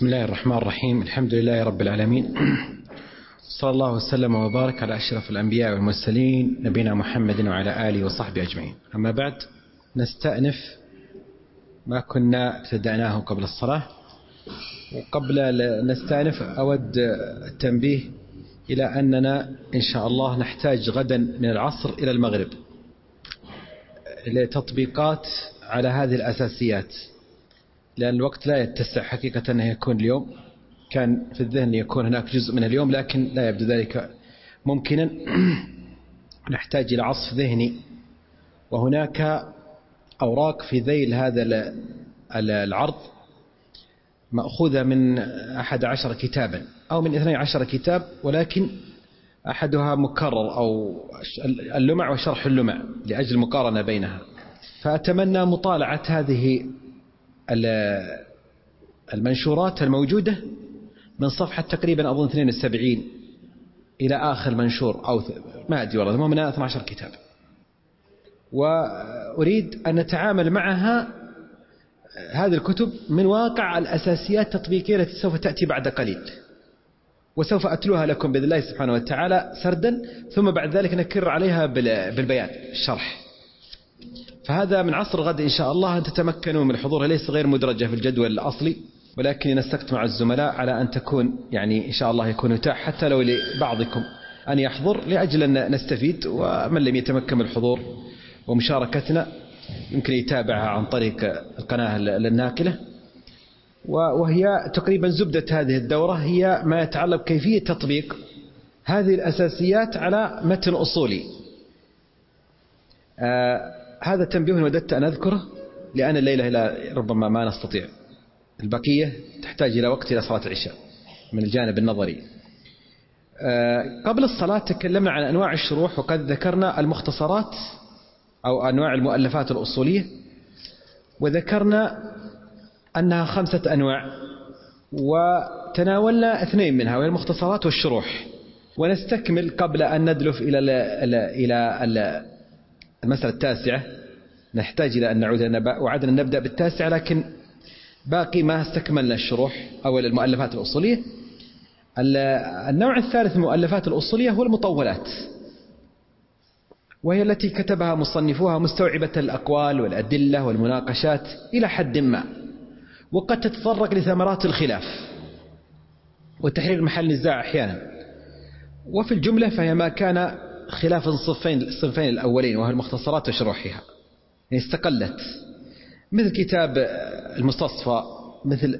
بسم الله الرحمن الرحيم. الحمد لله رب العالمين، صلى الله وسلم وبارك على أشرف الأنبياء والمرسلين نبينا محمد وعلى آله وصحبه أجمعين. أما بعد، نستأنف ما كنا ابتدأناه قبل الصلاة. وقبل نستأنف أود التنبيه إلى أننا إن شاء الله نحتاج غدا من العصر إلى المغرب لتطبيقات على هذه الأساسيات، لأن الوقت لا يتسع حقيقة أنه يكون اليوم. كان في الذهن يكون هناك جزء من اليوم، لكن لا يبدو ذلك ممكنا. نحتاج إلى عصف ذهني، وهناك أوراق في ذيل هذا العرض مأخوذة من 11 كتابا أو من 12 كتاب، ولكن أحدها مكرر أو اللمع وشرح اللمع لأجل المقارنة بينها. فأتمنى مطالعة هذه المنشورات الموجودة من صفحة تقريبا أظن 72 إلى آخر منشور، أو ما أدري والله، المهم منها 12 كتاب. وأريد أن نتعامل معها هذه الكتب من واقع الأساسيات التطبيقية التي سوف تأتي بعد قليل، وسوف أتلوها لكم بإذن الله سبحانه وتعالى سردا، ثم بعد ذلك نكرر عليها بالبيان الشرح. فهذا من عصر غد إن شاء الله أن تتمكنوا من الحضور. ليس غير مدرجة في الجدول الأصلي، ولكن نستقت مع الزملاء على أن تكون إن شاء الله يكون متاح حتى لو لبعضكم أن يحضر، لأجل أن نستفيد. ومن لم يتمكن من الحضور ومشاركتنا يمكن يتابعها عن طريق القناة الناقلة. وهي تقريبا زبدة هذه الدورة هي ما يتعلق بكيفية تطبيق هذه الأساسيات على متن أصولي. هذا تنبيه وددت أن أذكره، لأن الليلة ربما ما نستطيع، البقية تحتاج إلى وقت إلى صلاة العشاء من الجانب النظري. قبل الصلاة تكلمنا عن أنواع الشروح، وقد ذكرنا المختصرات أو أنواع المؤلفات الأصولية، وذكرنا أنها 5 أنواع، وتناولنا 2 منها وهي المختصرات والشروح. ونستكمل قبل أن ندلف إلى المسألة التاسعة. نحتاج إلى أن نعود، وعدنا أن نبدأ بالتاسعة، لكن باقي ما استكملنا الشروح أو المؤلفات الأصولية. النوع الثالث من المؤلفات الأصولية هو المطولات، وهي التي كتبها مصنفوها مستوعبة الأقوال والأدلة والمناقشات إلى حد ما، وقد تتطرق لثمرات الخلاف وتحرير محل نزاع أحيانا. وفي الجملة فهي ما كان خلاف الصنفين الأولين، وهي المختصرات وشروحها، استقلت، مثل كتاب المستصفى، مثل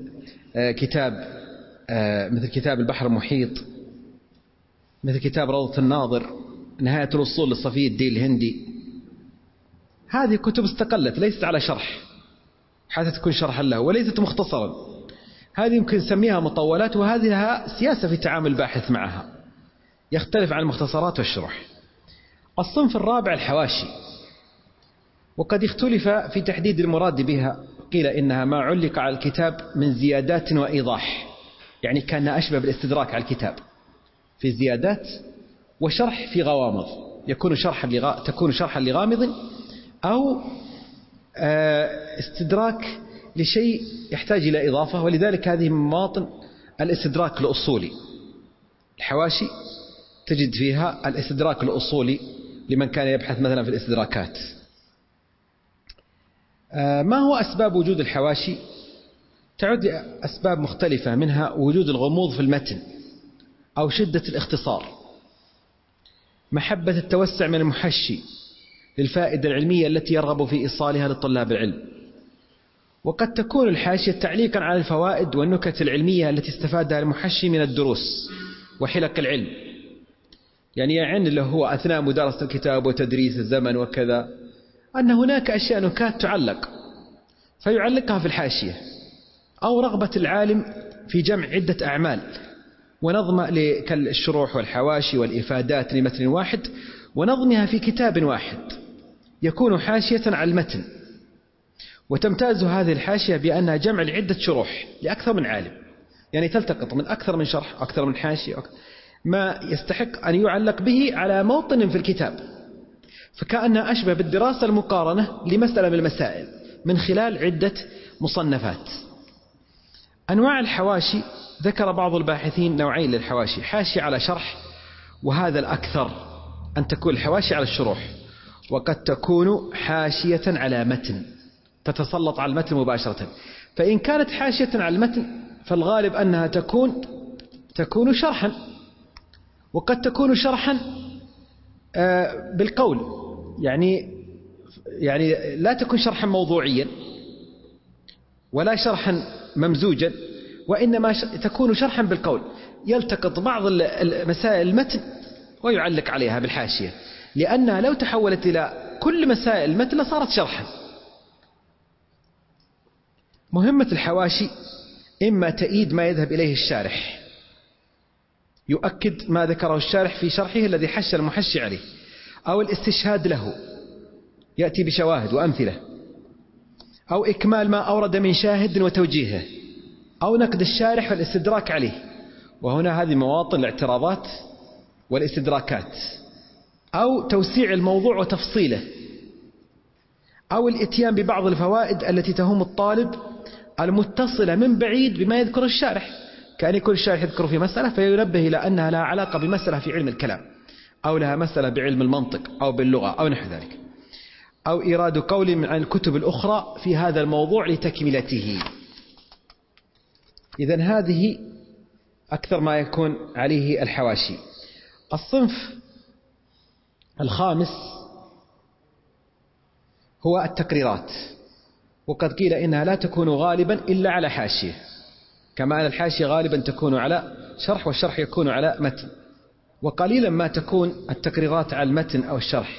كتاب البحر المحيط، مثل كتاب روضة الناظر، نهاية الوصول للصفي الدين الهندي. هذه كتب استقلت، ليست على شرح حتى تكون شرحا له، وليست مختصرا. هذه يمكن نسميها مطولات، وهذه لها سياسة في تعامل الباحث معها، يختلف عن المختصرات والشروح. الصنف الرابع الحواشي، وقد اختلف في تحديد المراد بها. قيل إنها ما علق على الكتاب من زيادات وإيضاح، يعني كان أشبه بالاستدراك على الكتاب في زيادات، وشرح في غوامض، تكون شرحا لغامض، أو استدراك لشيء يحتاج إلى إضافة. ولذلك هذه من مواطن الاستدراك الأصولي. الحواشي تجد فيها الاستدراك الأصولي لمن كان يبحث مثلا في الاستدراكات. ما هو أسباب وجود الحواشي؟ تعد أسباب مختلفة، منها وجود الغموض في المتن، أو شدة الاختصار، محبة التوسع من المحشي للفائدة العلمية التي يرغب في إيصالها لطلاب العلم. وقد تكون الحاشية تعليقا على الفوائد والنكت العلمية التي استفادها المحشي من الدروس وحلق العلم، يعني يعن له هو أثناء مدارسة الكتاب وتدريس الزمن وكذا، أن هناك أشياء نكات تعلق فيعلقها في الحاشية، أو رغبة العالم في جمع عدة أعمال ونظم كالشروح والحواشي والإفادات لمتن واحد، ونظمها في كتاب واحد يكون حاشية على المتن. وتمتاز هذه الحاشية بأنها جمع لعدة شروح لأكثر من عالم، يعني تلتقط من أكثر من شرح، أكثر من حاشية، ما يستحق أن يعلق به على موطن في الكتاب. فكأنها أشبه بالدراسة المقارنة لمسألة من المسائل من خلال عدة مصنفات. أنواع الحواشي ذكر بعض الباحثين نوعين للحواشي: حاشية على شرح، وهذا الأكثر، أن تكون الحواشي على الشروح، وقد تكون حاشية على متن تتسلط على المتن مباشرة. فإن كانت حاشية على المتن فالغالب أنها تكون شرحا، وقد تكون شرحا بالقول، يعني لا تكون شرحا موضوعيا ولا شرحا ممزوجا، وإنما تكون شرحا بالقول، يلتقط بعض مسائل المتن ويعلق عليها بالحاشية، لأنها لو تحولت إلى كل مسائل المتن لصارت شرحا. مهمة الحواشي إما تأييد ما يذهب إليه الشارح، يؤكد ما ذكره الشارح في شرحه الذي حش المحشي عليه، أو الاستشهاد له، يأتي بشواهد وأمثلة، أو إكمال ما أورد من شاهد وتوجيهه، أو نقد الشارح والاستدراك عليه، وهنا هذه مواطن الاعتراضات والاستدراكات، أو توسيع الموضوع وتفصيله، أو الإتيان ببعض الفوائد التي تهم الطالب المتصلة من بعيد بما يذكر الشارح، كأن يكون الشارح يذكر في مسألة فينبه إلى أنها لها علاقة بمسألة في علم الكلام، أو لها مسألة بعلم المنطق أو باللغة أو نحو ذلك، أو إيراد قول من الكتب الأخرى في هذا الموضوع لتكملته. إذن هذه أكثر ما يكون عليه الحواشي. الصنف الخامس هو التقريرات، وقد قيل إنها لا تكون غالبا إلا على حاشية، كما أن الحاشية غالبا تكون على شرح والشرح يكون على متن، وقليلا ما تكون التقريرات على المتن أو الشرح.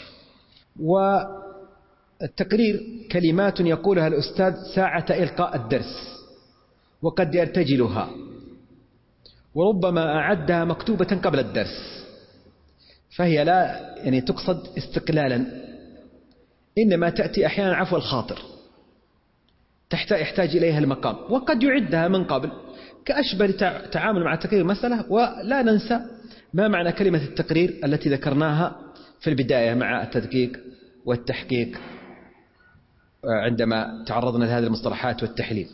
والتقرير كلمات يقولها الأستاذ ساعة إلقاء الدرس، وقد يرتجلها، وربما أعدها مكتوبة قبل الدرس، فهي لا تقصد استقلالا، إنما تأتي أحيانا عفو الخاطر يحتاج إليها المقام، وقد يعدها من قبل كأشبه تعامل مع تقرير مسألة. ولا ننسى ما معنى كلمة التقرير التي ذكرناها في البداية مع التدقيق والتحقيق عندما تعرضنا لهذه المصطلحات والتحليل.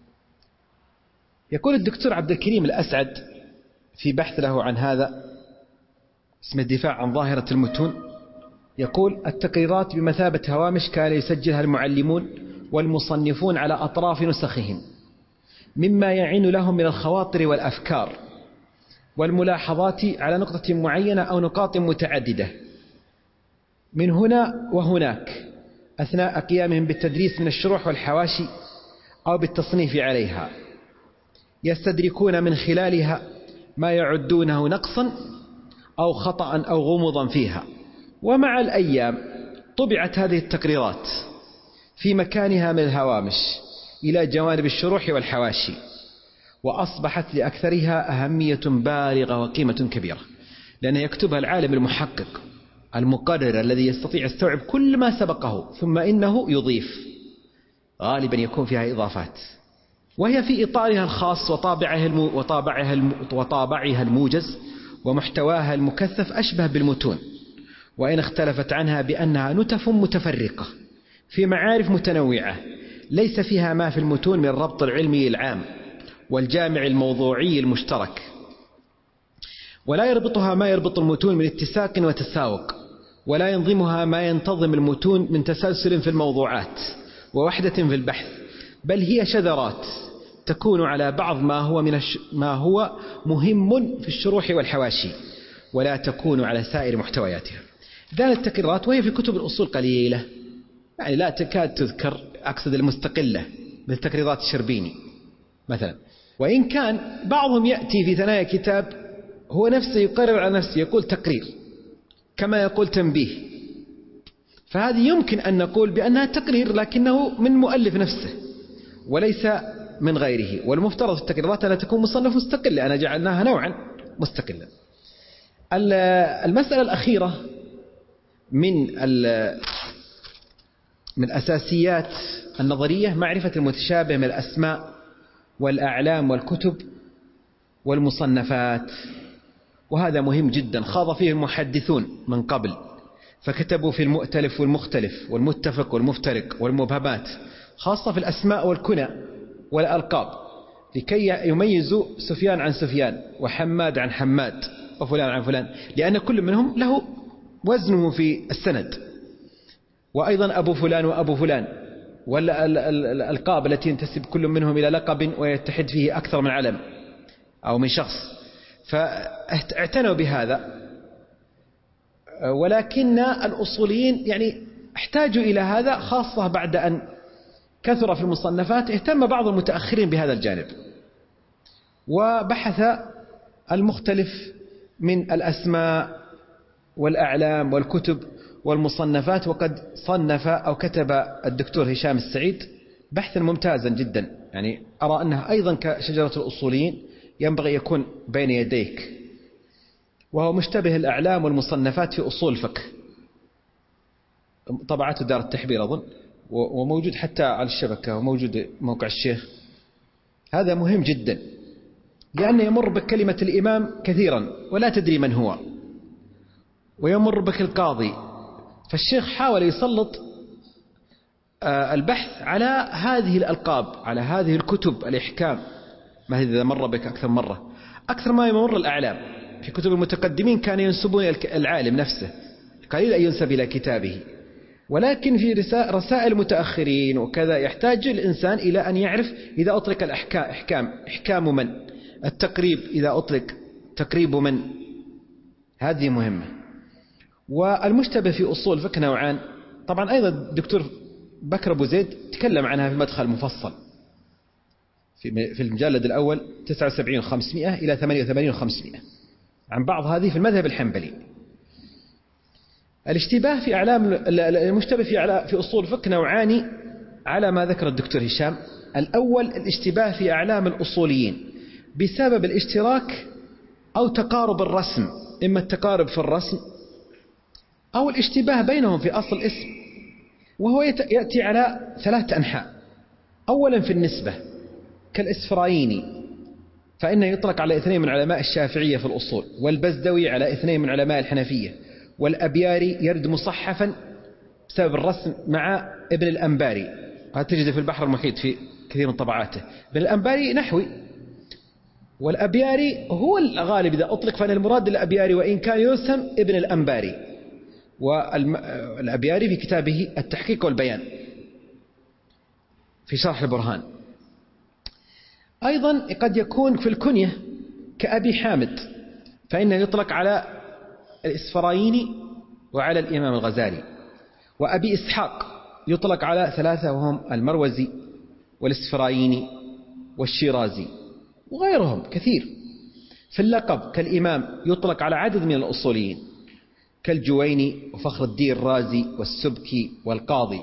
يقول الدكتور عبد الكريم الأسعد في بحث له عن هذا اسم الدفاع عن ظاهرة المتون، يقول: التقريرات بمثابة هوامش كان يسجلها المعلمون والمصنفون على أطراف نسخهم، مما يعين لهم من الخواطر والأفكار والملاحظات على نقطة معينة أو نقاط متعددة من هنا وهناك أثناء قيامهم بالتدريس من الشروح والحواشي أو بالتصنيف عليها، يستدركون من خلالها ما يعدونه نقصا أو خطأ أو غموضا فيها. ومع الأيام طبعت هذه التقريرات في مكانها من الهوامش إلى جوانب الشروح والحواشي، وأصبحت لأكثرها أهمية بالغة وقيمة كبيرة، لأن يكتبها العالم المحقق المقرر الذي يستطيع يستوعب كل ما سبقه، ثم إنه يضيف، غالبا يكون فيها إضافات، وهي في إطارها الخاص وطابعها الموجز ومحتواها المكثف أشبه بالمتون، وإن اختلفت عنها بأنها نتف متفرقة في معارف متنوعة ليس فيها ما في المتون من الربط العلمي العام والجامع الموضوعي المشترك، ولا يربطها ما يربط المتون من اتساق وتساوق، ولا ينظمها ما ينتظم المتون من تسلسل في الموضوعات ووحدة في البحث، بل هي شذرات تكون على بعض ما هو مهم في الشروح والحواشي، ولا تكون على سائر محتوياتها. ذلك التقريرات وهي في كتب الأصول قليلة، يعني لا تكاد تذكر، أقصد المستقلة بالتقريرات الشربيني مثلا، وإن كان بعضهم يأتي في ثنايا كتاب هو نفسه يقرر على نفسه، يقول تقرير كما يقول تنبيه، فهذه يمكن أن نقول بأنها تقرير لكنه من مؤلف نفسه وليس من غيره. والمفترض في التقريرات أن تكون مصنف مستقل، لأن جعلناها نوعا مستقلا. المسألة الأخيرة من أساسيات النظرية معرفة المتشابه من الأسماء والأعلام والكتب والمصنفات، وهذا مهم جدا، خاض فيه المحدثون من قبل فكتبوا في المؤتلف والمختلف والمتفق والمفترق والمبهمات، خاصة في الأسماء والكنى والألقاب، لكي يميزوا سفيان عن سفيان وحماد عن حماد وفلان عن فلان، لأن كل منهم له وزنه في السند، وأيضا أبو فلان وأبو فلان، والألقاب التي ينتسب كل منهم إلى لقب ويتحد فيه أكثر من علم أو من شخص، فاعتنوا بهذا. ولكن الأصوليين يعني احتاجوا إلى هذا، خاصة بعد أن كثر في المصنفات اهتم بعض المتأخرين بهذا الجانب، وبحث المختلف من الأسماء والأعلام والكتب والمصنفات. وقد صنف أو كتب الدكتور هشام السعيد بحثا ممتازا جدا، يعني أرى أنه أيضا كشجرة الأصوليين ينبغي يكون بين يديك، وهو مشتبه الأعلام والمصنفات في أصول الفقه، طبعته دار التحبير أظن، وموجود حتى على الشبكة، وموجود موقع الشيخ. هذا مهم جدا، لأنه يمر بك كلمة الإمام كثيرا ولا تدري من هو، ويمر بك القاضي. فالشيخ حاول يسلط البحث على هذه الألقاب، على هذه الكتب الإحكام، ما إذا مر بك أكثر مرة، أكثر ما يمر الأعلام. في كتب المتقدمين كان ينسبون العالم نفسه، قليل أن ينسب إلى كتابه، ولكن في رسائل متأخرين وكذا يحتاج الإنسان إلى أن يعرف إذا أطلق الأحكام إحكام من، التقريب إذا أطلق تقريب من، هذه مهمة. والمشتبه في أصول الفقه نوعان، طبعا أيضا الدكتور بكر أبو زيد تكلم عنها في المدخل المفصل في المجلد الأول 79 إلى 88 عن بعض هذه في المذهب الحنبلي. الاشتباه في أعلام، المشتبه في أصول الفقه نوعان على ما ذكر الدكتور هشام. الأول الاشتباه في أعلام الأصوليين بسبب الاشتراك أو تقارب الرسم، إما التقارب في الرسم أو الاشتباه بينهم في أصل الاسم، وهو يأتي على 3 أنحاء. أولا في النسبة كالإسفرايني، فإنه يطلق على 2 من علماء الشافعية في الأصول، والبزدوي على 2 من علماء الحنفية، والأبياري يرد مصحفا بسبب الرسم مع ابن الأنباري، هذا تجد في البحر المحيط في كثير من طبعاته. ابن الأنباري نحوي، والأبياري هو الغالب إذا أطلق، فإن المراد الأبياري وإن كان يرسم ابن الأنباري، والأبياري في كتابه التحقيق والبيان في شرح البرهان. أيضا قد يكون في الكنية كأبي حامد، فإنه يطلق على الإسفرايني وعلى الإمام الغزالي. وأبي إسحاق يطلق على 3 وهم المروزي والإسفرايني والشيرازي وغيرهم كثير. في اللقب كالإمام يطلق على عدد من الأصوليين كالجويني وفخر الدين الرازي والسبكي والقاضي.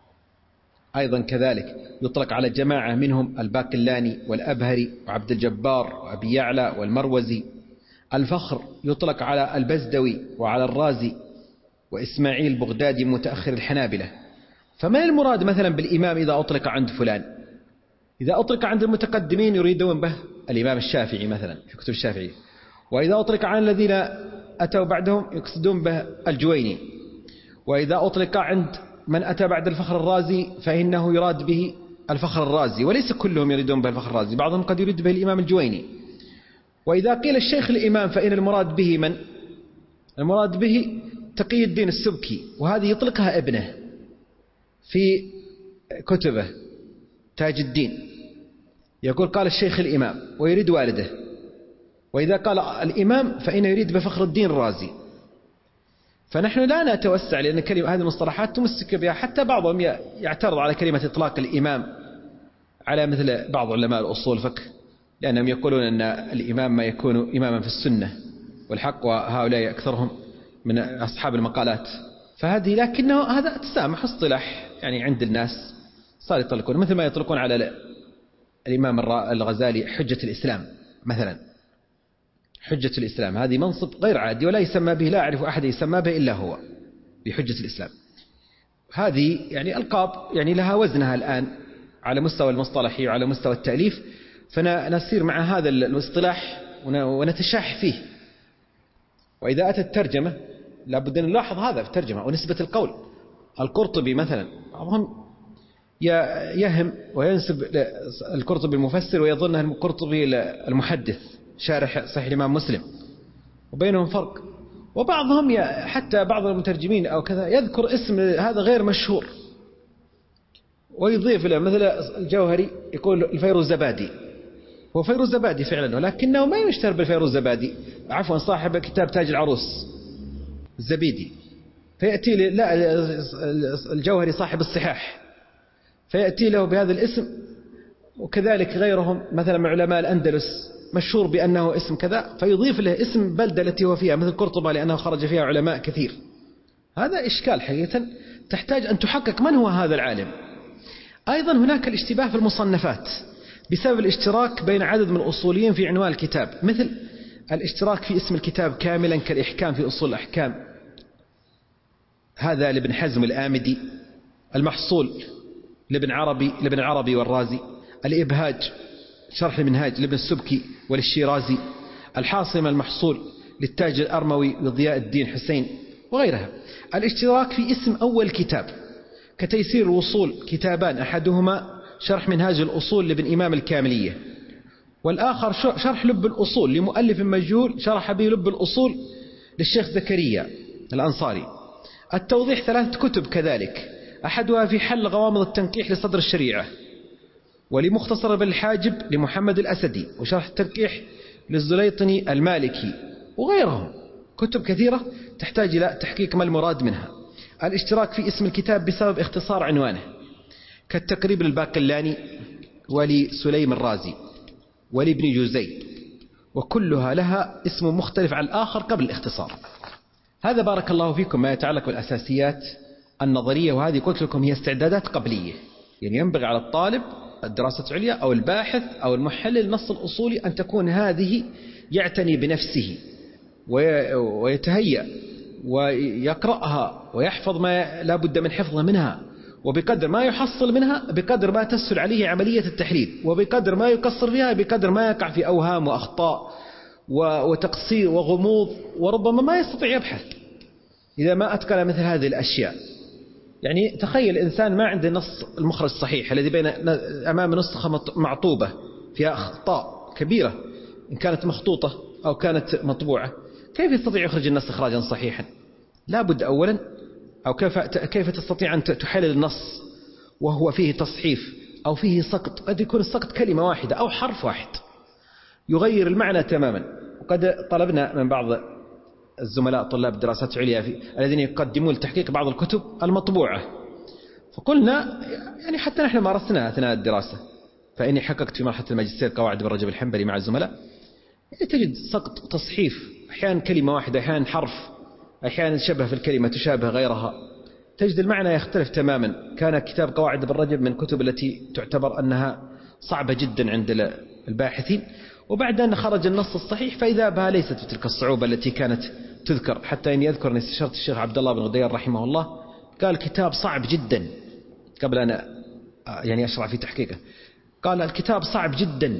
أيضا كذلك يطلق على جماعة منهم الباقلاني والأبهري وعبد الجبار وأبي يعلى والمروزي. الفخر يطلق على البزدوي وعلى الرازي وإسماعيل بغدادي متأخر الحنابلة. فما المراد مثلا بالإمام إذا أطلق عند فلان؟ إذا أطلق عند المتقدمين يريدون به الإمام الشافعي مثلا في كتب الشافعي، وإذا أطلق عن الذين أتوا بعدهم يقصدون به الجويني، وإذا أطلق عند من أتى بعد الفخر الرازي فإنه يراد به الفخر الرازي، وليس كلهم يريدون به الفخر الرازي، بعضهم قد يريد به الإمام الجويني. وإذا قيل الشيخ الإمام فإن المراد به من؟ المراد به تقي الدين السبكي، وهذه يطلقها ابنه في كتبه تاج الدين، يقول قال الشيخ الإمام ويريد والده. وإذا قال الإمام فإنه يريد بفخر الدين الرازي. فنحن لا نتوسع، لأن كلمة هذه المصطلحات تمسك بها، حتى بعضهم يعترض على كلمة إطلاق الإمام على مثل بعض علماء الأصول الفقه، لأنهم يقولون أن الإمام ما يكون إماما في السنة والحق، وهؤلاء أكثرهم من أصحاب المقالات. فهذه لكنه هذا تسامح اصطلاح يعني عند الناس، صار يطلقون مثل ما يطلقون على الإمام الغزالي حجة الإسلام مثلا. حجة الإسلام هذه منصب غير عادي، ولا يسمى به، لا أعرف أحد يسمى به إلا هو بحجة الإسلام. هذه يعني ألقاب يعني لها وزنها الآن على مستوى المصطلحي وعلى مستوى التأليف، فنسير مع هذا الاصطلاح ونتشاح فيه. وإذا أتت الترجمة لابد أن نلاحظ هذا في الترجمة ونسبة القول. القرطبي مثلا بعضهم يهم وينسب القرطبي المفسر ويظنه القرطبي المحدث شارح صحيح الإمام مسلم، وبينهم فرق. وبعضهم حتى بعض المترجمين أو كذا يذكر اسم هذا غير مشهور ويضيف له، مثل الجوهري يقول الفيروزبادي، هو فيروزبادي فعلا ولكنه ما يشتهر بالفيروزبادي، عفوا صاحب كتاب تاج العروس الزبيدي، فيأتي لا الجوهري صاحب الصحاح فيأتي له بهذا الاسم. وكذلك غيرهم مثلا من علماء الأندلس مشهور بأنه اسم كذا فيضيف له اسم بلدة التي هو فيها، مثل قرطبة لأنه خرج فيها علماء كثير. هذا إشكال حقيقة تحتاج أن تحقق من هو هذا العالم. أيضا هناك الاشتباه في المصنفات بسبب الاشتراك بين عدد من الأصوليين في عنوان الكتاب، مثل الاشتراك في اسم الكتاب كاملا كالإحكام في أصول الأحكام، هذا لابن حزم الآمدي، المحصول لابن عربي والرازي، الإبهاج شرح المنهاج لابن السبكي وللشيرازي، الحاصم المحصول للتاج الأرموي وضياء الدين حسين وغيرها. الاشتراك في اسم أول كتاب كتيسير الوصول كتابان، أحدهما شرح منهاج الأصول لابن إمام الكاملية، والآخر شرح لب الأصول لمؤلف مجهول شرح به لب الأصول للشيخ زكريا الأنصاري. التوضيح 3 كتب كذلك، أحدها في حل غوامض التنقيح لصدر الشريعة، ولمختصر بالحاجب لمحمد الأسدي، وشرح التنقيح للزليطني المالكي وغيرهم. كتب كثيرة تحتاج إلى تحقيق ما المراد منها. الاشتراك في اسم الكتاب بسبب اختصار عنوانه كالتقريب للباقلاني ولسليم الرازي ولابن جوزي، وكلها لها اسم مختلف عن الآخر قبل الاختصار. هذا بارك الله فيكم ما يتعلق بالأساسيات النظرية، وهذه قلت لكم هي استعدادات قبلية، يعني ينبغي على الطالب الدراسة العليا أو الباحث أو المحلل النص الأصولي أن تكون هذه يعتني بنفسه ويتهيأ ويقرأها ويحفظ ما لا بد من حفظه منها، وبقدر ما يحصل منها بقدر ما تسهل عليه عملية التحليل، وبقدر ما يقصر فيها بقدر ما يقع في أوهام وأخطاء وتقصير وغموض، وربما ما يستطيع يبحث إذا ما أتقن مثل هذه الأشياء. يعني تخيل إنسان ما عنده نص المخرج الصحيح الذي بين أمام نسخة معطوبة فيها أخطاء كبيرة إن كانت مخطوطة أو كانت مطبوعة، كيف يستطيع يخرج النص إخراجا صحيحا؟ لا بد أولا، أو كيف تستطيع أن تحلل النص وهو فيه تصحيف أو فيه سقط؟ قد يكون السقط كلمة واحدة أو حرف واحد يغير المعنى تماما. وقد طلبنا من بعض الزملاء طلاب الدراسات العليا الذين يقدمون لتحقيق بعض الكتب المطبوعة، فقلنا يعني حتى نحن مارسناها أثناء الدراسة، فإني حققت في مرحلة الماجستير قواعد ابن رجب الحنبلي مع الزملاء، يعني تجد سقط تصحيف، أحيانا كلمة واحدة، أحيانا حرف، أحيانا شبه في الكلمة تشابه غيرها، تجد المعنى يختلف تماما. كان كتاب قواعد ابن رجب من كتب التي تعتبر أنها صعبة جدا عند الباحثين، وبعد أن خرج النص الصحيح فإذا بها ليست بتلك الصعوبة التي كانت تذكر. حتى إني أذكر أن استشرت الشيخ عبد الله بن غدير رحمه الله، قال الكتاب صعب جدا قبل أن يعني أشرع في تحقيقه، قال الكتاب صعب جدا،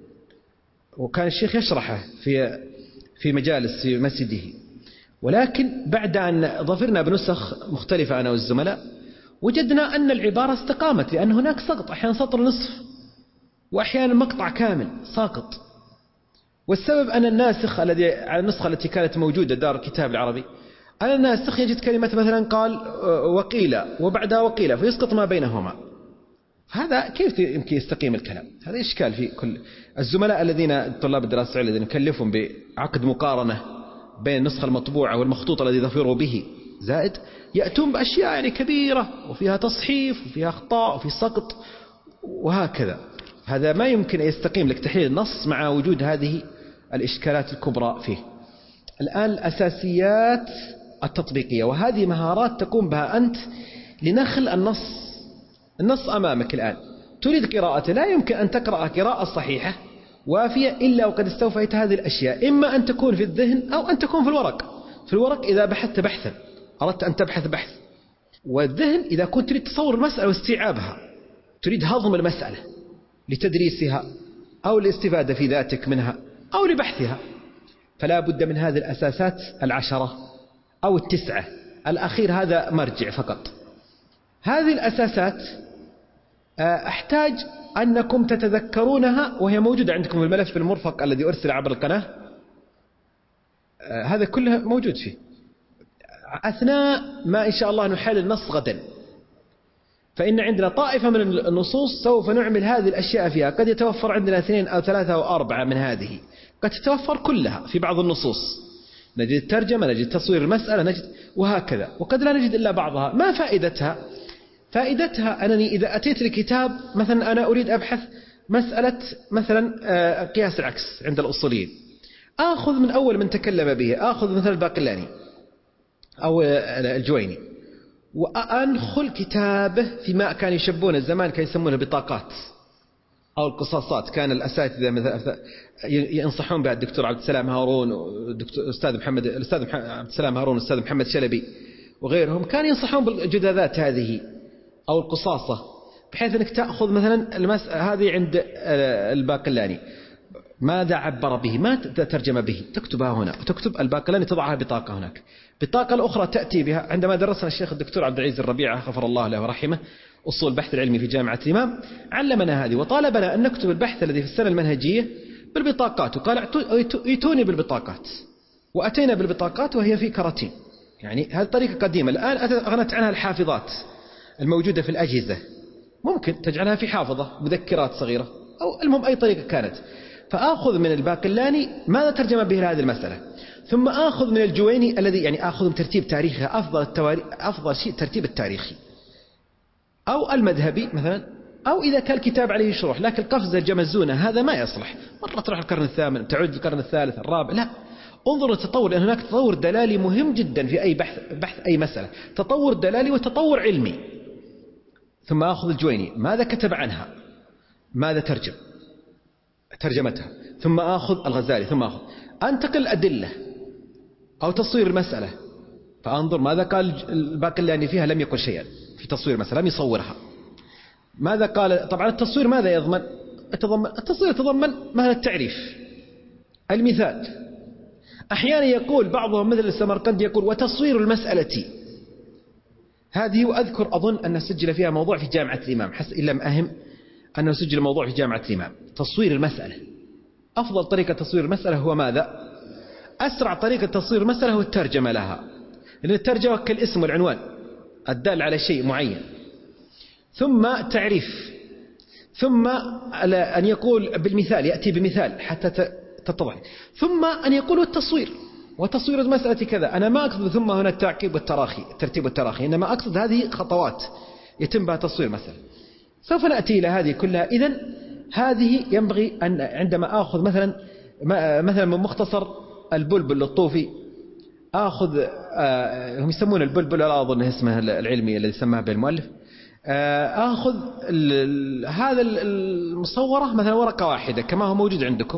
وكان الشيخ يشرحه في مجالس في مسجده، ولكن بعد أن ظفرنا بنسخ مختلفة أنا والزملاء وجدنا أن العبارة استقامت، لأن هناك سقط، أحيانا سطر نصف وأحيانا مقطع كامل ساقط. والسبب أن الناسخ الذي على النسخة التي كانت موجودة دار الكتاب العربي، أن الناسخ يجد كلمة مثلا قال وقيل وبعدها وقيل فيسقط ما بينهما، هذا كيف يمكن يستقيم الكلام؟ هذا إشكال في كل الزملاء الذين طلاب الدراسة الذين نكلفهم بعقد مقارنة بين النسخة المطبوعة والمخطوط الذي ظفروا به زائد، يأتون بأشياء يعني كبيرة وفيها تصحيف وفيها أخطاء وفي سقط وهكذا. هذا ما يمكن أن يستقيم لك تحليل النص مع وجود هذه الإشكالات الكبرى فيه. الآن الأساسيات التطبيقية، وهذه مهارات تقوم بها أنت لنخل النص أمامك الآن، تريد قراءته، لا يمكن أن تقرأ قراءة صحيحة وافية إلا وقد استوفيت هذه الأشياء، إما أن تكون في الذهن أو أن تكون في الورق. في الورق إذا بحثت بحثا، أردت أن تبحث بحث، والذهن إذا كنت تريد تصور المسألة واستيعابها، تريد هضم المسألة لتدريسها أو الاستفادة في ذاتك منها أو لبحثها، فلا بد من هذه الأساسات 10 أو 9. الأخير هذا مرجع فقط. هذه الأساسات أحتاج أنكم تتذكرونها، وهي موجودة عندكم في الملف المرفق الذي أرسل عبر القناة. هذا كله موجود فيه. أثناء ما إن شاء الله نحل النص غدا، فإن عندنا طائفة من النصوص سوف نعمل هذه الأشياء فيها. قد يتوفر عندنا 2 أو 3 أو 4 من هذه، قد تتوفر كلها في بعض النصوص. نجد الترجمة، نجد تصوير المسألة، نجد وهكذا. وقد لا نجد إلا بعضها. ما فائدتها؟ فائدتها أنني إذا أتيت لكتاب مثلا أنا أريد أبحث مسألة مثلا قياس العكس عند الأصوليين، آخذ من أول من تكلم به، آخذ مثلا الباقلاني أو الجويني، وأنخل كتابه فيما كان يشبونه الزمان، كان يسمونه بطاقات أو القصاصات. كان الأساتذة ينصحون بها الدكتور عبد السلام هارون والأستاذ عبد السلام هارون والأستاذ محمد شلبي وغيرهم، كانوا ينصحون بالجداذات هذه أو القصاصة، بحيث أنك تأخذ مثلا هذه عند الباقلاني ماذا عبر به، ما ترجم به، تكتبها هنا، وتكتب الباقلاني تضعها بطاقة هناك. بطاقة الأخرى تأتي بها. عندما درسنا الشيخ الدكتور عبد العزيز الربيعة غفر الله له ورحمه أصول البحث العلمي في جامعة الإمام، علمنا هذه وطالبنا أن نكتب البحث الذي في السنة المنهجية بالبطاقات، وقال ائتوني بالبطاقات، وأتينا بالبطاقات وهي في كراتين. يعني هذه طريقة قديمة. الآن أغنت عنها الحافظات الموجودة في الأجهزة، ممكن تجعلها في حافظة، مذكرات صغيرة، أو المهم أي طريقة كانت. فآخذ من الباقلاني ماذا ترجم به هذه المسألة، ثم آخذ من الجويني الذي يعني آخذ من ترتيب تاريخي، أفضل شيء ترتيب التاريخي أو المذهبي مثلا، أو إذا كان الكتاب عليه شروح. لكن قفزة جمزونة هذا ما يصلح. مرة تروح القرن الثامن، تعود القرن الثالث الرابع، لا. انظر التطور، لأن هناك تطور دلالي مهم جدا في أي بحث أي مسألة، تطور دلالي وتطور علمي. ثم آخذ الجويني ماذا كتب عنها، ماذا ترجمتها، ثم آخذ الغزالي، ثم آخذ أنتقل أدلة أو تصوير المسألة، فأنظر ماذا قال الباقلاني فيها، لم يقل شيئا في تصوير المسألة، لم يصورها. ماذا قال؟ طبعا التصوير ماذا يضمن؟ التصوير يتضمن مثلا التعريف، المثال. أحيانا يقول بعضهم مثل السمرقند يقول وتصوير المسألة هذه. وأذكر أظن أن سجل فيها موضوع في جامعة الإمام، إن لم أهم أنه سجل موضوع في جامعة الإمام. تصوير المسألة، أفضل طريقة تصوير المسألة هو ماذا؟ أسرع طريقة تصوير المسألة هو الترجمة لها، لأن الترجمة كالاسم والعنوان الدال على شيء معين، ثم تعريف، ثم أن يقول بالمثال، يأتي بمثال حتى تتضح، ثم أن يقول التصوير، وتصوير المسألة كذا. أنا ما أقصد ثم هنا التعقيب والتراخي، الترتيب والتراخي، إنما أقصد هذه خطوات يتم بها تصوير مسألة. سوف نأتي إلى هذه كلها. إذن هذه ينبغي أن عندما آخذ مثلا من مختصر البلبل الطوفي، آخذ هم يسمون البلبل، لا أظن اسمه العلمي الذي سماه بالمؤلف، آخذ هذا المصورة مثلا ورقة واحدة كما هو موجود عندكم،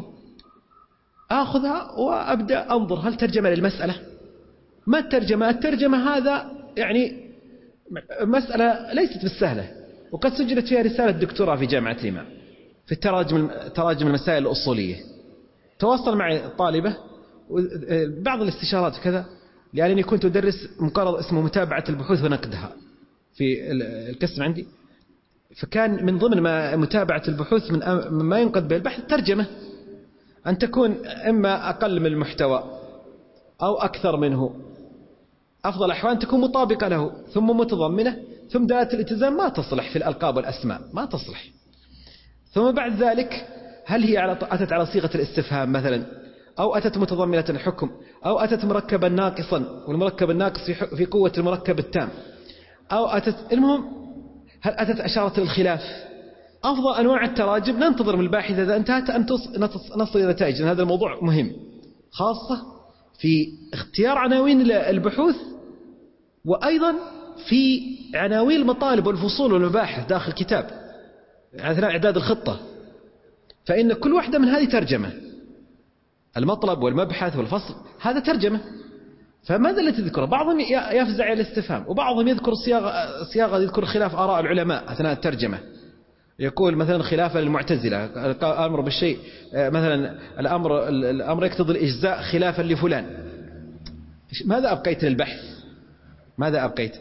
آخذها وأبدأ أنظر هل ترجمة للمسألة. ما الترجمة هذا يعني مسألة ليست بالسهلة، وقد سجلت فيها رسالة دكتوراه في جامعة الإمام في تراجم المسائل الأصولية. تواصل معي طالبة بعض الاستشارات كذا، لأنني كنت أدرس مقرر اسمه متابعة البحوث ونقدها في القسم عندي، فكان من ضمن متابعة البحوث مما ينقد به البحث ترجمة، أن تكون إما أقل من المحتوى أو أكثر منه، أفضل أحوال تكون مطابقة له، ثم متضمنة، ثم دالة الالتزام ما تصلح في الألقاب والأسماء، ما تصلح. ثم بعد ذلك هل هي أتت على صيغة الاستفهام مثلا، أو أتت متضمنة الحكم، أو أتت مركبا ناقصا، والمركب الناقص في قوة المركب التام، أو أتت، المهم هل أتت أشارة الخلاف. أفضل أنواع التراجم ننتظر من الباحث إذا انتهت أن نصل إلى نتائج. هذا الموضوع مهم، خاصة في اختيار عناوين البحوث، وأيضا في عناوين المطالب والفصول والمباحث داخل الكتاب أثناء إعداد الخطة، فإن كل واحدة من هذه ترجمة، المطلب والمبحث والفصل هذا ترجمة. فماذا الذي تذكره؟ بعضهم يفزع إلى الاستفهام، وبعضهم يذكر صياغة يذكر خلاف آراء العلماء أثناء الترجمة، يقول مثلا خلافا للمعتزلة، الأمر بالشيء مثلا الأمر يقتضي الإجزاء خلافا لفلان. ماذا أبقيت للبحث؟ ماذا أبقيت؟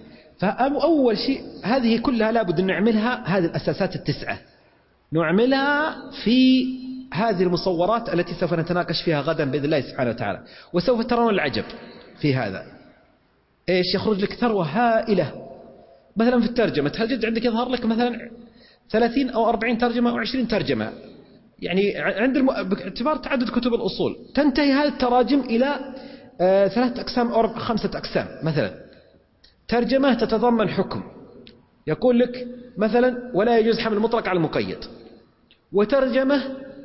فأول شيء هذه كلها لابد أن نعملها، هذه الأساسات التسعة نعملها في هذه المصورات التي سوف نتناقش فيها غدا بإذن الله سبحانه وتعالى. وسوف ترون العجب في هذا. إيش يخرج لك ثروة هائلة مثلا في الترجمة، تجد عندك يظهر لك مثلا 30 أو 40 ترجمة أو 20 ترجمة، يعني عند باعتبار تعدد كتب الأصول تنتهي هذه التراجم إلى 3 أقسام أو 5 أقسام. مثلا ترجمة تتضمن حكم، يقول لك مثلا ولا يجوز حمل المطلق على المقيد، وترجمة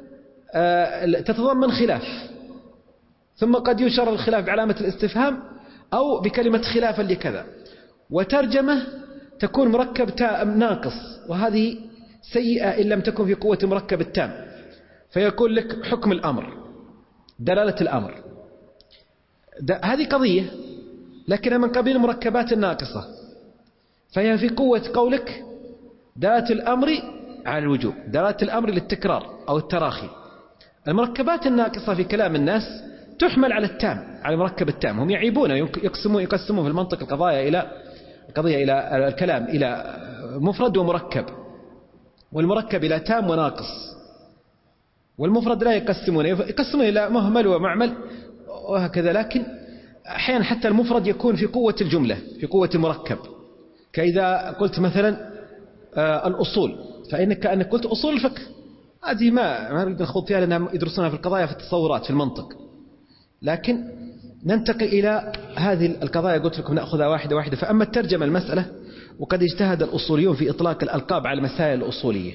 تتضمن خلاف، ثم قد يشر الخلاف بعلامة الاستفهام أو بكلمة خلافا لكذا، وترجمة تكون مركب تام ناقص، وهذه سيئة إن لم تكن في قوة مركب التام، فيقول لك حكم الأمر، دلالة الأمر، هذه قضية لكنها من قبيل المركبات الناقصة، فهي في قوة قولك دلالة الأمر على الوجوب، دلالة الأمر للتكرار أو التراخي. المركبات الناقصة في كلام الناس تحمل على التام، على المركب التام. هم يعيبون يقسمون في المنطق القضايا إلى الكلام إلى مفرد ومركب، والمركب إلى تام وناقص، والمفرد لا يقسمون إلى مهمل ومعمل وهكذا. لكن أحيانا حتى المفرد يكون في قوة الجملة، في قوة المركب، كإذا قلت مثلا الأصول، فإنك كأنك قلت أصول الفقه، هذه ما نريد نخوض فيها لأنها يدرسونها في القضايا في التصورات في المنطق. لكن ننتقل إلى هذه القضايا قلت لكم نأخذها واحدة واحدة. فأما الترجمة المسألة، وقد اجتهد الأصوليون في إطلاق الألقاب على المسائل الأصولية،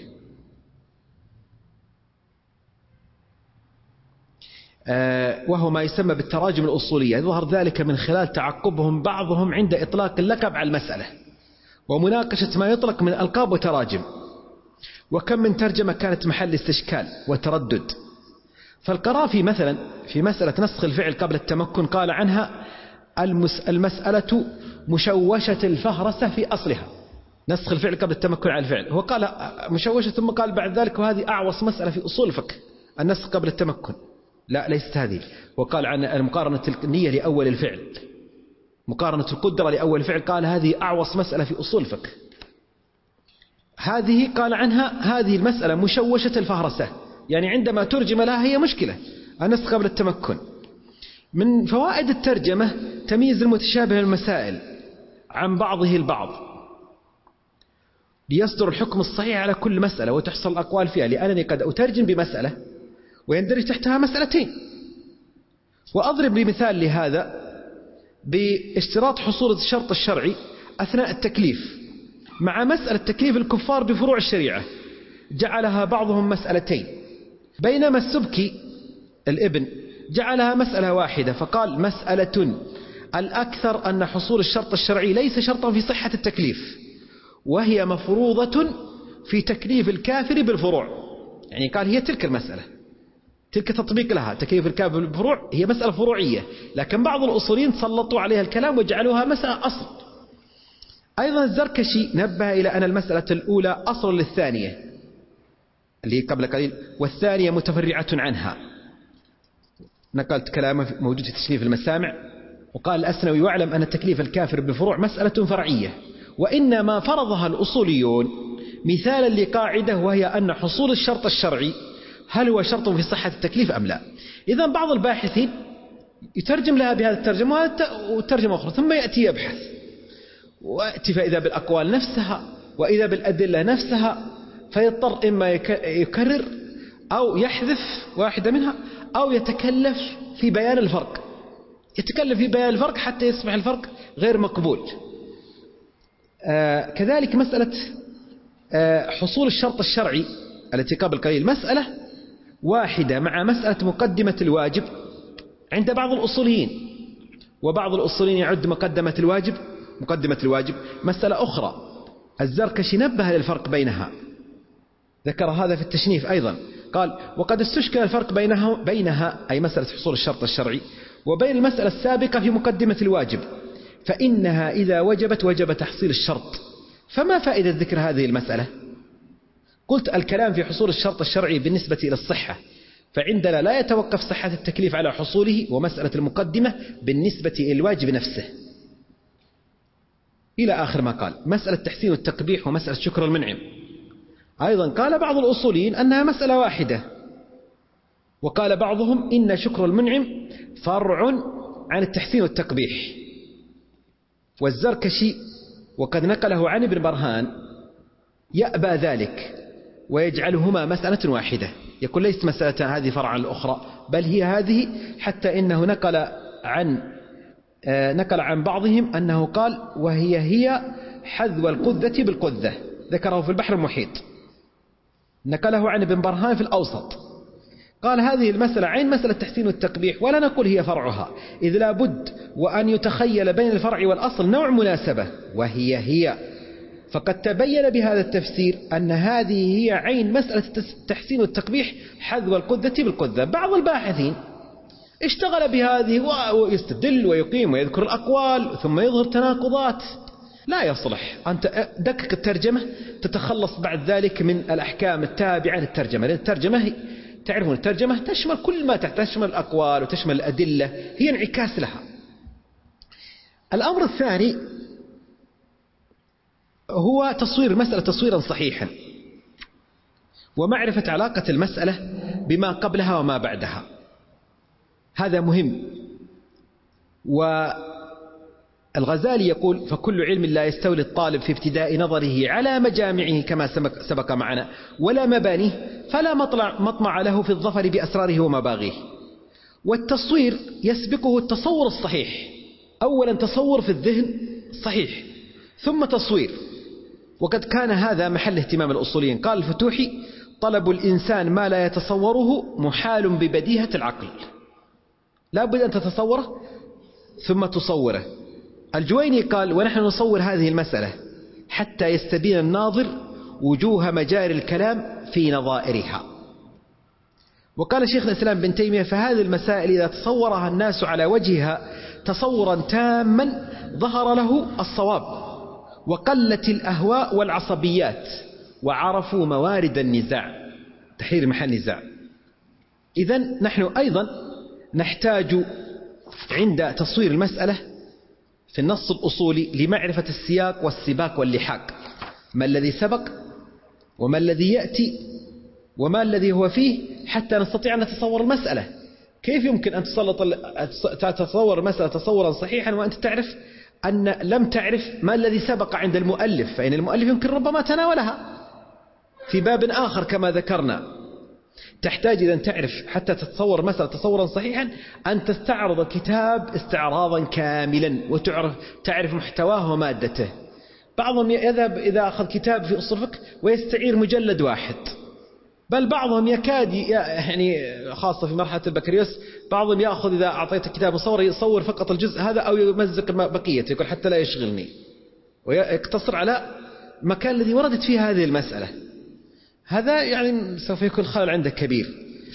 وهو ما يسمى بالتراجم الأصولية. يظهر ذلك من خلال تعقبهم بعضهم عند إطلاق اللقب على المسألة ومناقشة ما يطلق من ألقاب وتراجم. وكم من ترجمة كانت محل استشكال وتردد. فالقرافي مثلا في مسألة نسخ الفعل قبل التمكن قال عنها المسألة مشوشة الفهرسة في أصلها، نسخ الفعل قبل التمكن على الفعل، هو قال مشوشة، ثم قال بعد ذلك وهذه أعوص مسألة في أصول الفقه النسخ قبل التمكن. لا، ليست هذه. وقال عن المقارنة النية لأول الفعل، مقارنة القدرة لأول الفعل، قال هذه أعوص مسألة في أصول الفقه. هذه قال عنها هذه المسألة مشوشة الفهرسة، يعني عندما ترجم لها هي مشكلة، النسخ قبل التمكن. من فوائد الترجمة تمييز المتشابه المسائل عن بعضه البعض ليصدر الحكم الصحيح على كل مسألة وتحصل الأقوال فيها، لأنني قد أترجم بمسألة ويندرج تحتها مسألتين. وأضرب لمثال لهذا باشتراط حصول الشرط الشرعي أثناء التكليف مع مسألة تكليف الكفار بفروع الشريعة، جعلها بعضهم مسألتين، بينما السبكي الابن جعلها مسألة واحدة، فقال مسألة الأكثر أن حصول الشرط الشرعي ليس شرطا في صحة التكليف، وهي مفروضة في تكليف الكافر بالفروع. يعني قال هي تلك المسألة، تلك تطبيق لها تكليف الكافر بالفروع، هي مسألة فروعية، لكن بعض الأصوليين سلطوا عليها الكلام وجعلوها مسألة أصل. أيضا الزركشي نبه إلى أن المسألة الأولى أصل للثانية اللي قبل قليل، والثانية متفرعة عنها. نقلت كلامه موجود في تشريف المسامع. وقال الأسنوي واعلم أن تكليف الكافر بالفروع مسألة فرعية، وإنما فرضها الأصوليون مثالا لقاعدة، وهي أن حصول الشرط الشرعي هل هو شرط في صحة التكليف أم لا. إذن بعض الباحثين يترجم لها بهذا الترجمة وترجمة أخرى، ثم يأتي يبحث ويأتي فإذا بالأقوال نفسها وإذا بالأدلة نفسها، فيضطر إما يكرر أو يحذف واحدة منها أو يتكلف في بيان الفرق، يتكلف في بيان الفرق حتى يصبح الفرق غير مقبول. كذلك مسألة حصول الشرط الشرعي التي قبل قليل مسألة واحدة مع مسألة مقدمة الواجب عند بعض الأصوليين، وبعض الأصوليين يعد مقدمة الواجب مسألة أخرى. الزركشي نبه للفرق بينها، ذكر هذا في التشنيف أيضا، قال وقد استشكل الفرق بينها أي مسألة حصول الشرط الشرعي وبين المسألة السابقة في مقدمة الواجب، فإنها إذا وجبت وجب تحصيل الشرط، فما فائدة ذكر هذه المسألة؟ قلت الكلام في حصول الشرط الشرعي بالنسبة إلى الصحة، فعندنا لا يتوقف صحة التكليف على حصوله، ومسألة المقدمة بالنسبة إلى الواجب نفسه. إلى آخر ما قال. مسألة تحسين التقبيح ومسألة شكر المنعم أيضا قال بعض الأصوليين أنها مسألة واحدة، وقال بعضهم إن شكر المنعم فرع عن التحسين والتقبيح. والزركشي وقد نقله عن ابن برهان يأبى ذلك ويجعلهما مسألة واحدة، يقول ليست مسألة هذه فرع عن الأخرى، بل هي هذه، حتى إنه نقل عن بعضهم أنه قال وهي حذو القذة بالقذة، ذكره في البحر المحيط، نقله عن ابن برهان في الأوسط. قال هذه المسألة عين مسألة تحسين التقبيح، ولا نقول هي فرعها، إذ لا بد وأن يتخيل بين الفرع والأصل نوع مناسبة، وهي فقد تبين بهذا التفسير أن هذه هي عين مسألة تحسين التقبيح حذو القذة بالقذة. بعض الباحثين اشتغل بهذه ويستدل ويقيم ويذكر الأقوال ثم يظهر تناقضات. لا يصلح أنت دقق الترجمة، تتخلص بعد ذلك من الأحكام التابعة للترجمة، لأن الترجمة تعرفون الترجمة تشمل كل ما تشمل الأقوال وتشمل الأدلة، هي انعكاس لها. الأمر الثاني هو تصوير المسألة تصويرا صحيحا، ومعرفة علاقة المسألة بما قبلها وما بعدها، هذا مهم. والغزالي يقول فكل علم لا يستولي الطالب في ابتداء نظره على مجامعه كما سبق معنا ولا مبانيه، فلا مطمع له في الظفر بأسراره ومباغيه. والتصوير يسبقه التصور الصحيح، أولا تصور في الذهن صحيح ثم تصوير، وقد كان هذا محل اهتمام الأصوليين. قال الفتوحي طلب الإنسان ما لا يتصوره محال ببديهة العقل، لا بد أن تتصوره ثم تصوره. الجويني قال ونحن نصور هذه المسألة حتى يستبين الناظر وجوه مجاري الكلام في نظائرها. وقال شيخ الإسلام بن تيمية فهذه المسائل إذا تصورها الناس على وجهها تصورا تاما ظهر له الصواب، وقلت الأهواء والعصبيات، وعرفوا موارد النزاع، تحرير محل نزاع. إذن نحن أيضا نحتاج عند تصوير المسألة في النص الأصولي لمعرفة السياق والسباق واللحاق، ما الذي سبق وما الذي يأتي وما الذي هو فيه، حتى نستطيع أن نتصور المسألة. كيف يمكن أن تتصور المسألة تصورا صحيحا وأنت تعرف أن لم تعرف ما الذي سبق عند المؤلف، فإن المؤلف يمكن ربما تناولها في باب آخر كما ذكرنا. تحتاج إذا تعرف حتى تتصور مسألة تصورا صحيحا أن تستعرض الكتاب استعراضا كاملا وتعرف محتواه ومادته. بعضهم يذهب إذا أخذ كتاب في أصول الفقه ويستعير مجلد واحد، بل بعضهم يكاد يعني خاصة في مرحلة البكالوريوس بعضهم يأخذ إذا أعطيت الكتاب مصور يصور فقط الجزء هذا أو يمزق بقية، يقول حتى لا يشغلني، ويقتصر على المكان الذي وردت فيه هذه المسألة. هذا يعني سوف يكون خلل عندك كبير.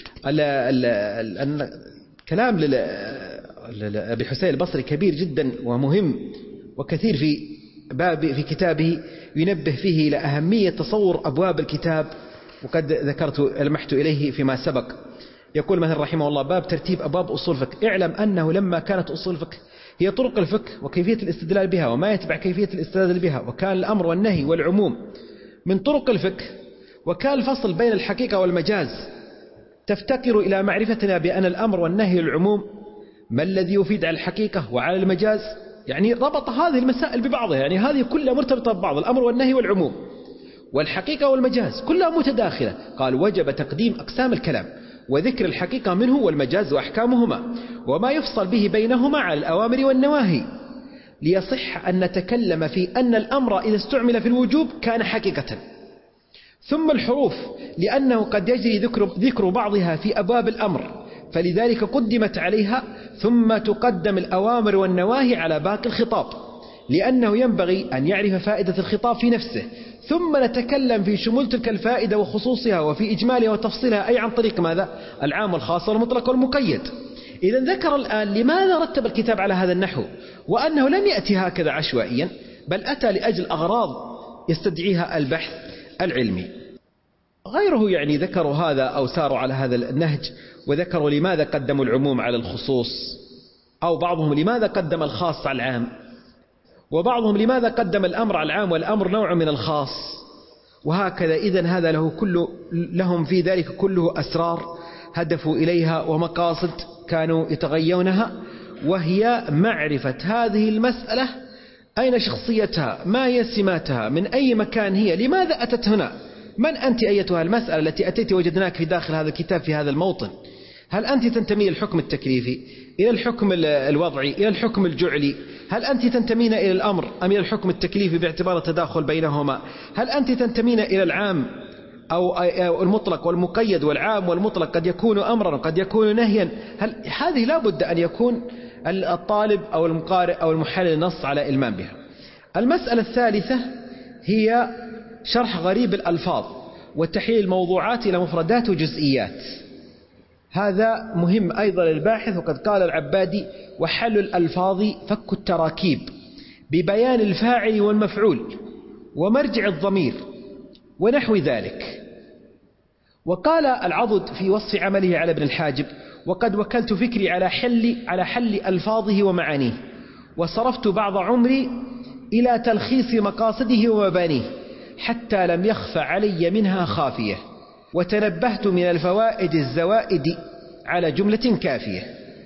كلام لأبي حسين البصري كبير جدا ومهم، وكثير في كتابه ينبه فيه إلى أهمية تصور أبواب الكتاب، وقد لمحت إليه فيما سبق. يقول مثلا رحمه الله باب ترتيب أبواب أصول الفقه: اعلم أنه لما كانت أصول الفقه هي طرق الفقه وكيفية الاستدلال بها وما يتبع كيفية الاستدلال بها، وكان الأمر والنهي والعموم من طرق الفقه، وكان الفصل بين الحقيقة والمجاز تفتقر إلى معرفتنا بأن الأمر والنهي والعموم ما الذي يفيد على الحقيقة وعلى المجاز، يعني ربط هذه المسائل ببعضها، يعني هذه كلها مرتبطة ببعض، الأمر والنهي والعموم والحقيقة والمجاز كلها متداخلة. قال وجب تقديم أقسام الكلام وذكر الحقيقة منه والمجاز وأحكامهما وما يفصل به بينهما على الأوامر والنواهي، ليصح أن نتكلم في أن الأمر إذا استعمل في الوجوب كان حقيقة. ثم الحروف لأنه قد يجري ذكر بعضها في أبواب الأمر، فلذلك قدمت عليها، ثم تقدم الأوامر والنواهي على باقي الخطاب، لأنه ينبغي أن يعرف فائدة الخطاب في نفسه، ثم نتكلم في شمول تلك الفائدة وخصوصها وفي إجمالها وتفصيلها، أي عن طريق ماذا؟ العام والخاص والمطلق والمقيد. إذا ذكر الآن لماذا رتب الكتاب على هذا النحو، وأنه لم يأتي هكذا عشوائيا، بل أتى لأجل أغراض يستدعيها البحث العلمي. غيره يعني ذكروا هذا أو ساروا على هذا النهج، وذكروا لماذا قدموا العموم على الخصوص، أو بعضهم لماذا قدم الخاص على العام، وبعضهم لماذا قدم الأمر على العام والأمر نوع من الخاص، وهكذا. إذن هذا لهم في ذلك كله أسرار هدفوا إليها ومقاصد كانوا يتغيونها، وهي معرفة هذه المسألة أين شخصيتها، ما هي سماتها، من أي مكان هي، لماذا أتت هنا، من أنت أيتها المسألة التي أتيت وجدناك في داخل هذا الكتاب في هذا الموطن. هل أنت تنتمي إلى الحكم التكليفي، إلى الحكم الوضعي، إلى الحكم الجعلي؟ هل أنت تنتمين إلى الأمر أم إلى الحكم التكليفي باعتبار التداخل بينهما؟ هل أنت تنتمين إلى العام أو المطلق والمقيد، والعام والمطلق قد يكون أمرا قد يكون نهيا؟ هذه لا بد أن يكون الطالب أو المقارئ أو المحلل نص على إلمام بها. المسألة الثالثة هي شرح غريب الألفاظ وتحليل الموضوعات إلى مفردات وجزئيات. هذا مهم أيضا للباحث، وقد قال العبادي: وحل الألفاظ فك التراكيب ببيان الفاعل والمفعول ومرجع الضمير ونحو ذلك. وقال العضد في وصف عمله على ابن الحاجب: وقد وكلت فكري على حل ألفاظه ومعانيه، وصرفت بعض عمري إلى تلخيص مقاصده ومبانيه، حتى لم يخف علي منها خافية، وتنبهت من الفوائد الزوائد على جملة كافية.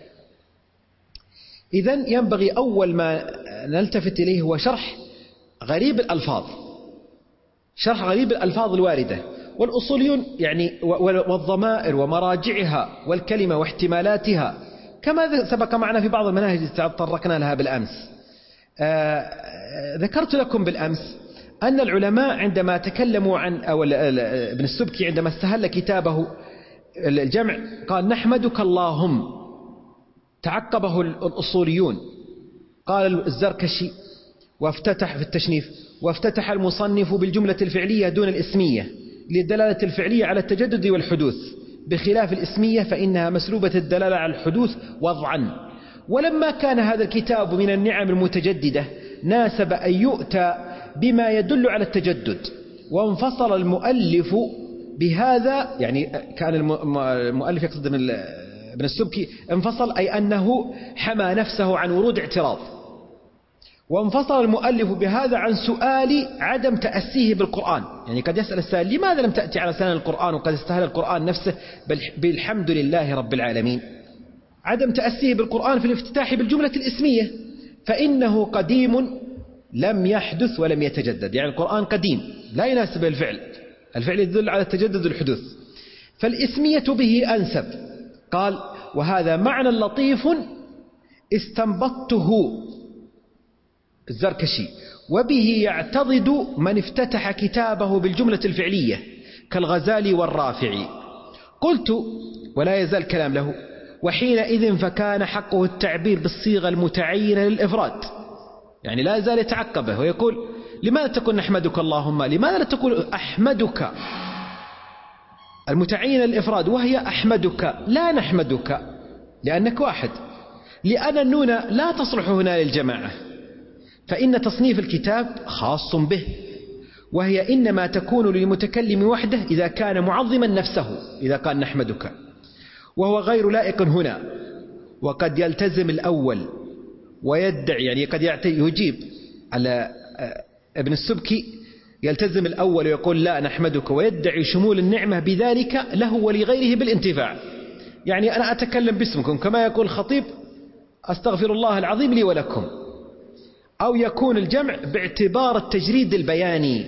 إذن ينبغي أول ما نلتفت إليه هو شرح غريب الألفاظ، شرح غريب الألفاظ الواردة. والأصوليون يعني والضمائر ومراجعها والكلمة واحتمالاتها، كما سبق معنا في بعض المناهج التي طرقنا لها بالأمس. ذكرت لكم بالأمس أن العلماء عندما تكلموا عن ابن السبكي عندما استهل كتابه الجمع قال: نحمدك اللهم. تعقبه الأصوليون، قال الزركشي وافتتح في التشنيف: وافتتح المصنف بالجملة الفعلية دون الإسمية للدلالة الفعلية على التجدد والحدوث، بخلاف الإسمية فإنها مسلوبة الدلالة على الحدوث وضعا. ولما كان هذا الكتاب من النعم المتجددة ناسب أن يؤتى بما يدل على التجدد، وانفصل المؤلف بهذا، يعني كان المؤلف يقصد ابن السبكي انفصل، أي أنه حمى نفسه عن ورود اعتراض، وانفصل المؤلف بهذا عن سؤال عدم تأسيه بالقرآن. يعني قد يسأل السائل: لماذا لم تأتي على سنن القرآن وقد استهل القرآن نفسه بالحمد لله رب العالمين؟ عدم تأسيه بالقرآن في الافتتاح بالجملة الإسمية، فإنه قديم لم يحدث ولم يتجدد. يعني القرآن قديم لا يناسب الفعل يدل على التجدد والحدوث، فالإسمية به أنسب. قال: وهذا معنى لطيف استنبطته الزركشي، وبه يعتضد من افتتح كتابه بالجملة الفعلية كالغزالي والرافعي. قلت: ولا يزال كلام له: وحينئذ فكان حقه التعبير بالصيغة المتعينة للإفراد. يعني لا يزال يتعقبه ويقول: لماذا تقول نحمدك اللهم، لماذا لا تقول أحمدك؟ المتعينة للإفراد، وهي أحمدك لا نحمدك، لأنك واحد، لأن النون لا تصلح هنا للجماعة، فإن تصنيف الكتاب خاص به، وهي إنما تكون للمتكلم وحده إذا كان معظما نفسه، إذا قال نحمدك، وهو غير لائق هنا. وقد يلتزم الأول ويدعي، يعني قد يجيب على ابن السبكي، يلتزم الأول ويقول لا نحمدك، ويدعي شمول النعمة بذلك له ولغيره بالانتفاع. يعني أنا أتكلم باسمكم، كما يقول الخطيب: أستغفر الله العظيم لي ولكم. أو يكون الجمع باعتبار التجريد البياني،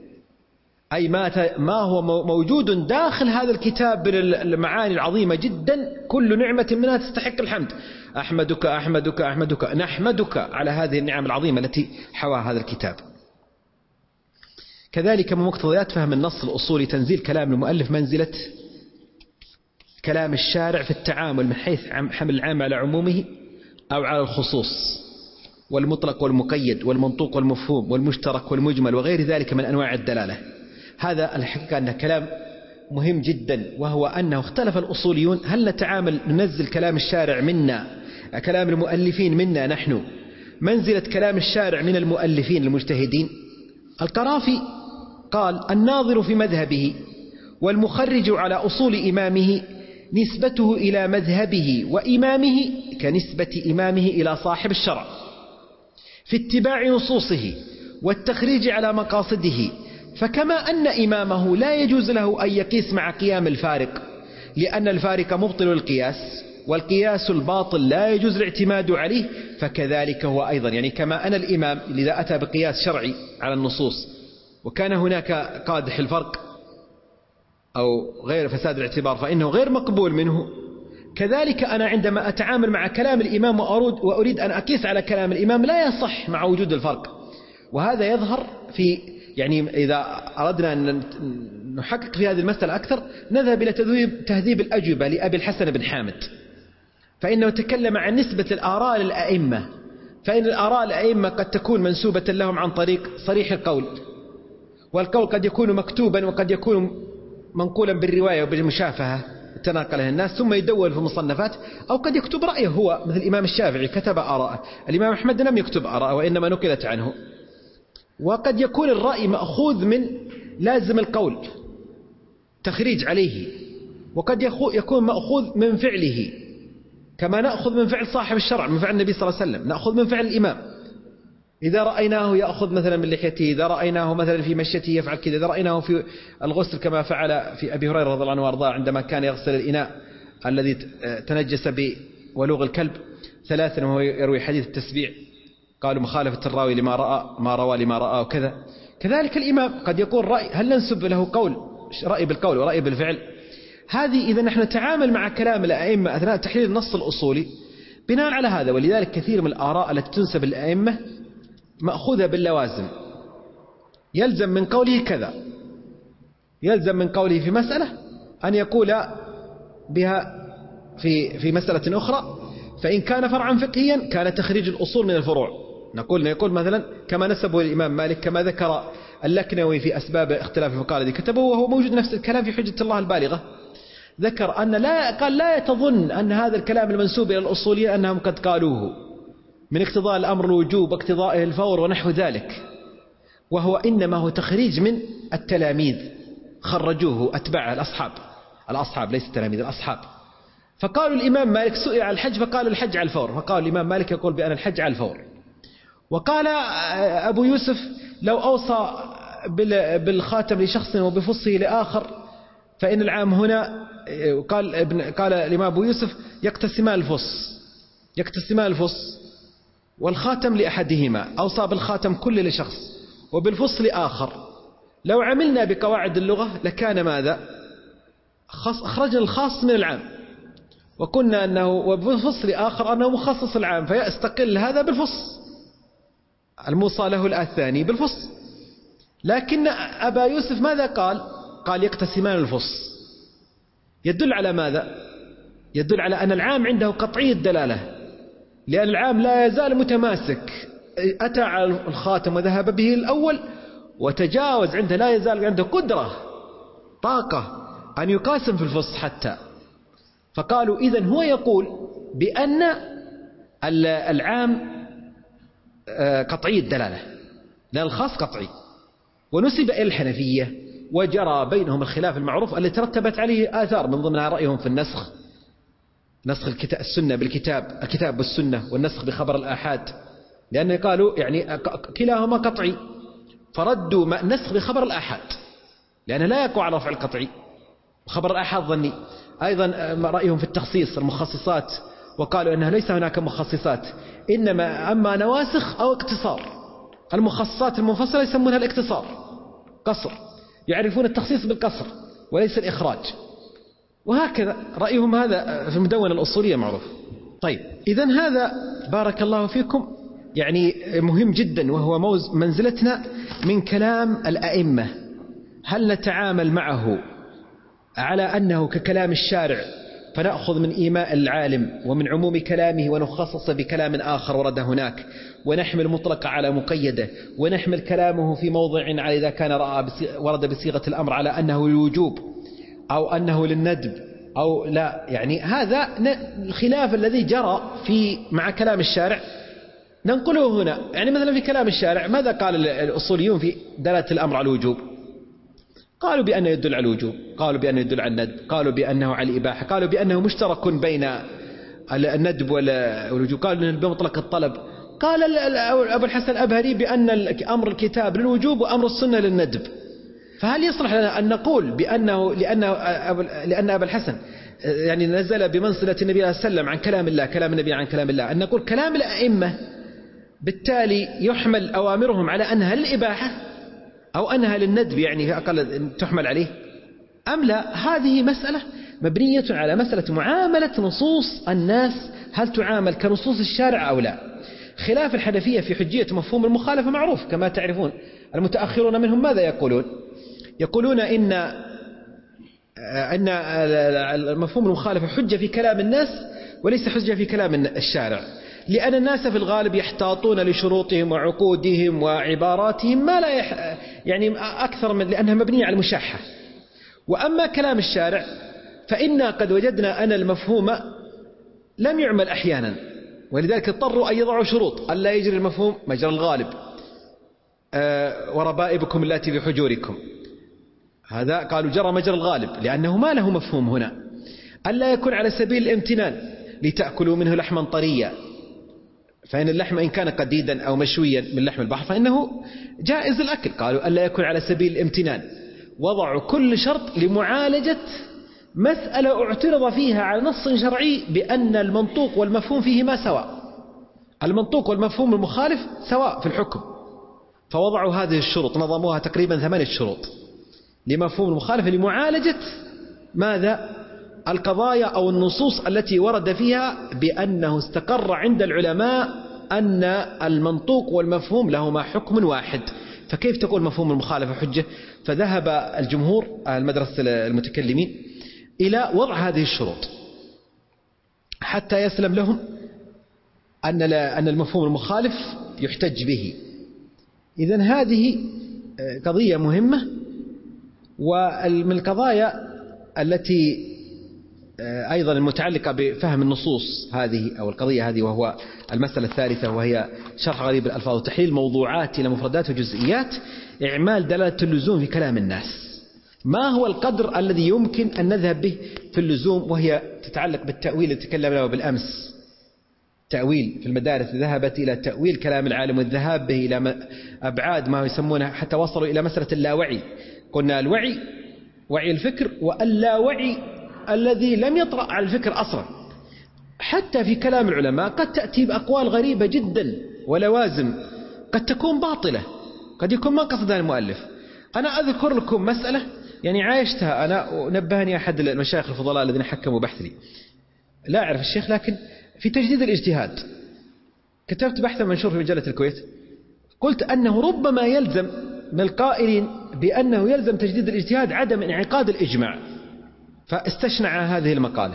أي ما هو موجود داخل هذا الكتاب من المعاني العظيمة جدا، كل نعمة منها تستحق الحمد. أحمدك أحمدك أحمدك، نحمدك على هذه النعم العظيمة التي حوى هذا الكتاب. كذلك من مقتضيات فهم النص الأصولي تنزيل كلام المؤلف منزلة كلام الشارع في التعامل، من حيث حمل العام على عمومه أو على الخصوص، والمطلق والمقيد والمنطوق والمفهوم والمشترك والمجمل وغير ذلك من أنواع الدلالة. هذا الحقيقة أنه كلام مهم جدا، وهو أنه اختلف الأصوليون: هل ننزل كلام الشارع منا، كلام المؤلفين منا نحن، منزلة كلام الشارع من المؤلفين المجتهدين؟ القرافي قال: الناظر في مذهبه والمخرج على أصول إمامه نسبته إلى مذهبه وإمامه كنسبة إمامه إلى صاحب الشرع، في اتباع نصوصه والتخريج على مقاصده، فكما أن إمامه لا يجوز له أن يقيس مع قيام الفارق لأن الفارق مبطل القياس، والقياس الباطل لا يجوز الاعتماد عليه، فكذلك هو أيضا. يعني كما أن الإمام إذا أتى بقياس شرعي على النصوص وكان هناك قادح الفرق أو غير فساد الاعتبار فإنه غير مقبول منه، كذلك أنا عندما أتعامل مع كلام الإمام وأريد أن أقيس على كلام الإمام لا يصح مع وجود الفرق. وهذا يظهر في، يعني إذا أردنا أن نحقق في هذه المسألة أكثر نذهب إلى تهذيب الأجوبة لأبي الحسن بن حامد، فإنه تكلم عن نسبة الآراء للأئمة، فإن الآراء الأئمة قد تكون منسوبة لهم عن طريق صريح القول، والقول قد يكون مكتوبا وقد يكون منقولا بالرواية وبالمشافهة تناقله الناس ثم يدون في المصنفات، أو قد يكتب رأيه هو، مثل الإمام الشافعي كتب آراءه، الإمام أحمد لم يكتب آراءه وإنما نقلت عنه. وقد يكون الرأي مأخوذ من لازم القول تخريج عليه، وقد يكون مأخوذ من فعله، كما نأخذ من فعل صاحب الشرع، من فعل النبي صلى الله عليه وسلم، نأخذ من فعل الإمام، إذا رأيناه يأخذ مثلا من لحيته، إذا رأيناه مثلا في مشيته يفعل كذا، إذا رأيناه في الغسل كما فعل في أبي هريرة رضي الله عنه وارضاه عندما كان يغسل الإناء الذي تنجس بولوغ الكلب ثلاثا وهو يروي حديث التسبيع، قالوا مخالفة الراوي لما رأى ما روى لما رأى وكذا. كذلك الإمام قد يقول رأي، هل ننسب له قول رأي بالقول ورأي بالفعل؟ هذه إذا نحن نتعامل مع كلام الأئمة أثناء تحليل النص الأصولي بناء على هذا. ولذلك كثير من الآراء التي تنسب للأئمة مأخوذة باللوازم، يلزم من قوله كذا، يلزم من قوله في مسألة أن يقول بها في مسألة أخرى، فإن كان فرعا فقهيا كان تخريج الأصول من الفروع. نقول مثلا كما نسبه الإمام مالك، كما ذكر اللكنوي في أسباب اختلاف الفقهاء الذي كتبه، وهو موجود نفس الكلام في حجة الله البالغة، ذكر أن لا تظن أن هذا الكلام المنسوب إلى الأصوليين أنهم قد قالوه من اقتضاء الأمر الوجوب اقتضائه الفور ونحو ذلك، وهو إنما هو تخريج من التلاميذ خرجوه أتباع الأصحاب ليس التلاميذ، الأصحاب. فقالوا الإمام مالك سئل عن الحج فقال الحج على الفور، فقال الإمام مالك يقول بأن الحج على الفور. وقال أبو يوسف لو أوصى بالخاتم لشخص وبفصه لآخر فإن العام هنا، قال الإمام أبو يوسف يقتسمان الفص والخاتم لأحدهما، أوصى بالخاتم كل لشخص وبالفص لآخر. لو عملنا بقواعد اللغة لكان ماذا؟ أخرجنا الخاص من العام، وكنا أنه وبالفصل آخر أنه مخصص العام، فيستقل هذا بالفص الموصى له الثاني بالفص. لكن أبا يوسف ماذا قال يقتسمان الفص، يدل على ماذا؟ يدل على أن العام عنده قطعي الدلالة، لأن العام لا يزال متماسك، أتى على الخاتم وذهب به الأول وتجاوز عنده، لا يزال عنده قدرة طاقة أن يقاسم في الفص حتى. فقالوا إذن هو يقول بأن العام قطعي الدلالة لأن الخاص قطعي، ونسب إلى الحنفية، وجرى بينهم الخلاف المعروف الذي ترتبت عليه آثار، من ضمنها رأيهم في النسخ، نسخ السنة بالكتاب، الكتاب بالسنة، والنسخ بخبر الآحاد، لأن قالوا يعني كلاهما قطعي، فردوا النسخ بخبر الآحاد لأنه لا يقع على رفع القطعي، خبر الآحاد ظني. أيضا رأيهم في التخصيص المخصصات، وقالوا أنها ليس هناك مخصصات، إنما أما نواسخ أو اقتصار. المخصصات المنفصلة يسمونها الاقتصار، قصر، يعرفون التخصيص بالقصر وليس الإخراج. وهكذا رأيهم هذا في المدونة الأصولية معروف. طيب إذن هذا بارك الله فيكم يعني مهم جدا، وهو منزلتنا من كلام الأئمة. هل نتعامل معه على أنه ككلام الشارع فنأخذ من إيماء العالم ومن عموم كلامه ونخصص بكلام آخر ورد هناك، ونحمل مطلق على مقيده، ونحمل كلامه في موضع على إذا كان ورد بصيغة الأمر على أنه الوجوب أو أنه للندب أو لا؟ يعني هذا الخلاف الذي جرى مع كلام الشارع ننقله هنا. يعني مثلا في كلام الشارع ماذا قال الأصوليون في دلالة الأمر على الوجوب؟ قالوا بأنه يدل على الوجوب، قالوا بأنه يدل على الندب، قالوا بأنه على الإباحة، قالوا بأنه مشترك بين الندب والوجوب، قالوا أنه بمطلق الطلب، قال أبو الحسن الأبهري بأن أمر الكتاب للوجوب وأمر السنة للندب. فهل يصلح لنا أن نقول بأنه لأن أبا الحسن يعني نزل بمنزلة النبي صلى الله عليه وسلم عن كلام الله، كلام النبي عن كلام الله، أن نقول كلام الأئمة بالتالي يحمل أوامرهم على أنها للإباحة أو أنها للندب، يعني أقل تحمل عليه أم لا؟ هذه مسألة مبنية على مسألة معاملة نصوص الناس، هل تعامل كنصوص الشارع أو لا. خلاف الحنفية في حجية مفهوم المخالفة معروف كما تعرفون. المتأخرون منهم ماذا يقولون؟ يقولون إن المفهوم المخالفة حجة في كلام الناس وليس حجة في كلام الشارع، لأن الناس في الغالب يحتاطون لشروطهم وعقودهم وعباراتهم ما لا يعني أكثر من لأنها مبنية على المشاحة. وأما كلام الشارع فإنا قد وجدنا أن المفهوم لم يعمل أحيانا، ولذلك اضطروا أن يضعوا شروط ألا يجري المفهوم مجرى الغالب، وربائبكم التي في حجوركم، هذا قالوا جرى مجرى الغالب لأنه ما له مفهوم هنا. ألا يكون على سبيل الامتنان لتأكلوا منه لحما طريا، فإن اللحم إن كان قديدا أو مشويا من لحم البحر فإنه جائز الأكل. قالوا ألا يكون على سبيل الامتنان، وضعوا كل شرط لمعالجة مسألة اعترض فيها على نص شرعي بأن المنطوق والمفهوم فيهما سواء، المنطوق والمفهوم المخالف سواء في الحكم، فوضعوا هذه الشروط، نظموها تقريبا 8 شروط لمفهوم المخالفة لمعالجة ماذا؟ القضايا أو النصوص التي ورد فيها بأنه استقر عند العلماء أن المنطوق والمفهوم لهما حكم واحد، فكيف تقول مفهوم المخالفة حجة؟ فذهب الجمهور المدرسة المتكلمين إلى وضع هذه الشروط حتى يسلم لهم أن المفهوم المخالف يحتج به. إذن هذه قضية مهمة، ومن القضايا التي أيضا المتعلقة بفهم النصوص هذه أو القضية هذه، وهو المسألة الثالثة وهي شرح غريب الألفاظ وتحليل موضوعات إلى مفردات وجزئيات، إعمال دلالة اللزوم في كلام الناس. ما هو القدر الذي يمكن أن نذهب به في اللزوم، وهي تتعلق بالتأويل الذي تكلمنا بالأمس. تأويل في المدارس ذهبت إلى تأويل كلام العالم والذهاب به إلى أبعاد ما يسمونه، حتى وصلوا إلى مسألة اللاوعي. قلنا الوعي وعي الفكر، واللاوعي الذي لم يطرأ على الفكر أصلا. حتى في كلام العلماء قد تأتي بأقوال غريبة جدا ولوازم قد تكون باطلة، قد يكون ما قصدها المؤلف. أنا أذكر لكم مسألة يعني عايشتها أنا، ونبهني أحد المشايخ الفضلاء الذين حكموا بحث لي، لا أعرف الشيخ، لكن في تجديد الاجتهاد كتبت بحثا منشور في مجلة الكويت، قلت أنه ربما يلزم من القائلين بأنه يلزم تجديد الاجتهاد عدم انعقاد الإجماع. فاستشنع هذه المقالة،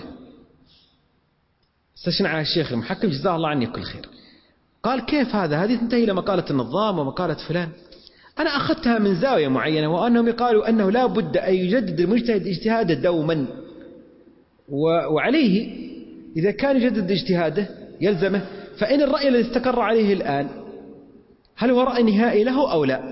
استشنعها الشيخ المحكم جزاه الله عني كل خير. قال كيف هذه تنتهي إلى مقالة النظام ومقالة فلان. أنا أخذتها من زاوية معينة، وأنهم يقالوا أنه لا بد أن يجدد المجتهد اجتهاده دوما، وعليه إذا كان يجدد اجتهاده يلزمه. فإن الرأي الذي استقر عليه الآن هل هو رأي نهائي له أو لا؟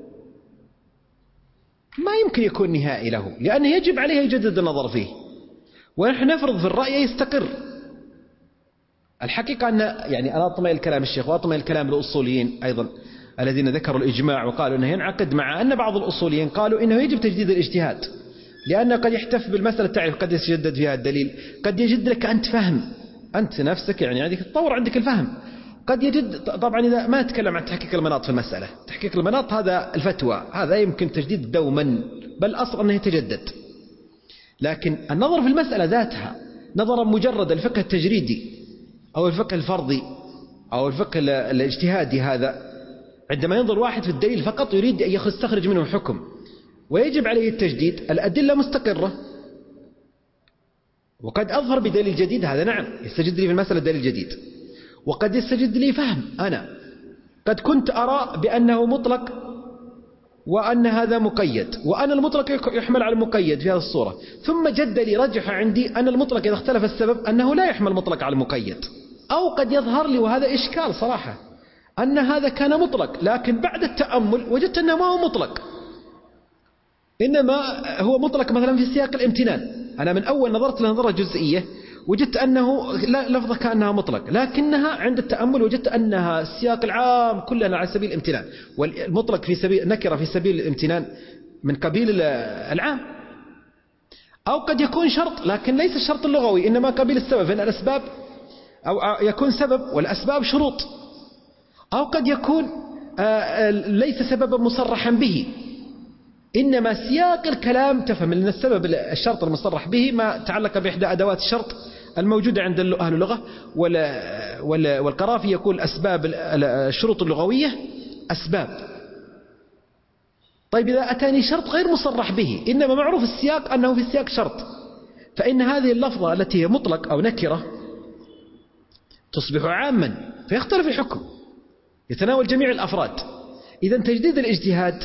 ما يمكن يكون نهائي له، لأنه يجب عليه يجدد النظر فيه، ونحن نفرض في الرأي يستقر. الحقيقة أن يعني أنا أطمئن الكلام الشيخ وأطمئن الكلام الأصوليين أيضا الذين ذكروا الإجماع وقالوا أنه ينعقد، مع أن بعض الأصوليين قالوا إنه يجب تجديد الاجتهاد، لأنه قد يحتف بالمسألة، تعرف قد يتجدد فيها الدليل، قد يجد لك أنت فهم، أنت نفسك يعني عندك تطور عندك الفهم، قد يجد. طبعا إذا ما نتكلم عن تحقيق المناط في المسألة، تحقيق المناط هذا الفتوى، هذا يمكن تجديد دوما، بل أصلا أنه يتجدد. لكن النظر في المسألة ذاتها نظرا مجرد الفقه التجريدي أو الفقه الفرضي أو الفقه الاجتهادي، هذا عندما ينظر واحد في الدليل فقط يريد أن يستخرج منه حكم ويجب عليه التجديد. الأدلة مستقرة وقد أظهر بدليل جديد، هذا نعم يستجد لي في المسألة دليل جديد، وقد يستجد لي فهم. أنا قد كنت أرى بأنه مطلق وأن هذا مقيد، وأن المطلق يحمل على المقيد في هذه الصورة، ثم جد لي رجح عندي أن المطلق إذا اختلف السبب أنه لا يحمل مطلق على المقيد. أو قد يظهر لي، وهذا إشكال صراحة، أن هذا كان مطلق لكن بعد التأمل وجدت أنه ما هو مطلق، إنما هو مطلق مثلا في سياق الامتنان. أنا من أول نظرت لنظرة جزئية وجدت أنه لفظة كأنها مطلق، لكنها عند التأمل وجدت أنها السياق العام كلنا على سبيل الامتنان، والمطلق في سبيل نكرة في سبيل الامتنان من قبيل العام. أو قد يكون شرط لكن ليس الشرط اللغوي، إنما قبيل السبب، فإن الأسباب أو يكون سبب والأسباب شروط. أو قد يكون ليس سببا مصرحا به، إنما سياق الكلام تفهم أن السبب الشرط المصرح به ما تعلق بإحدى أدوات الشرط الموجودة عند أهل اللغة. والقرافي يقول أسباب الشروط اللغوية أسباب. طيب إذا أتاني شرط غير مصرح به إنما معروف السياق أنه في السياق شرط، فإن هذه اللفظة التي هي مطلق أو نكرة تصبح عاما فيختلف الحكم، يتناول جميع الأفراد. إذا تجديد الاجتهاد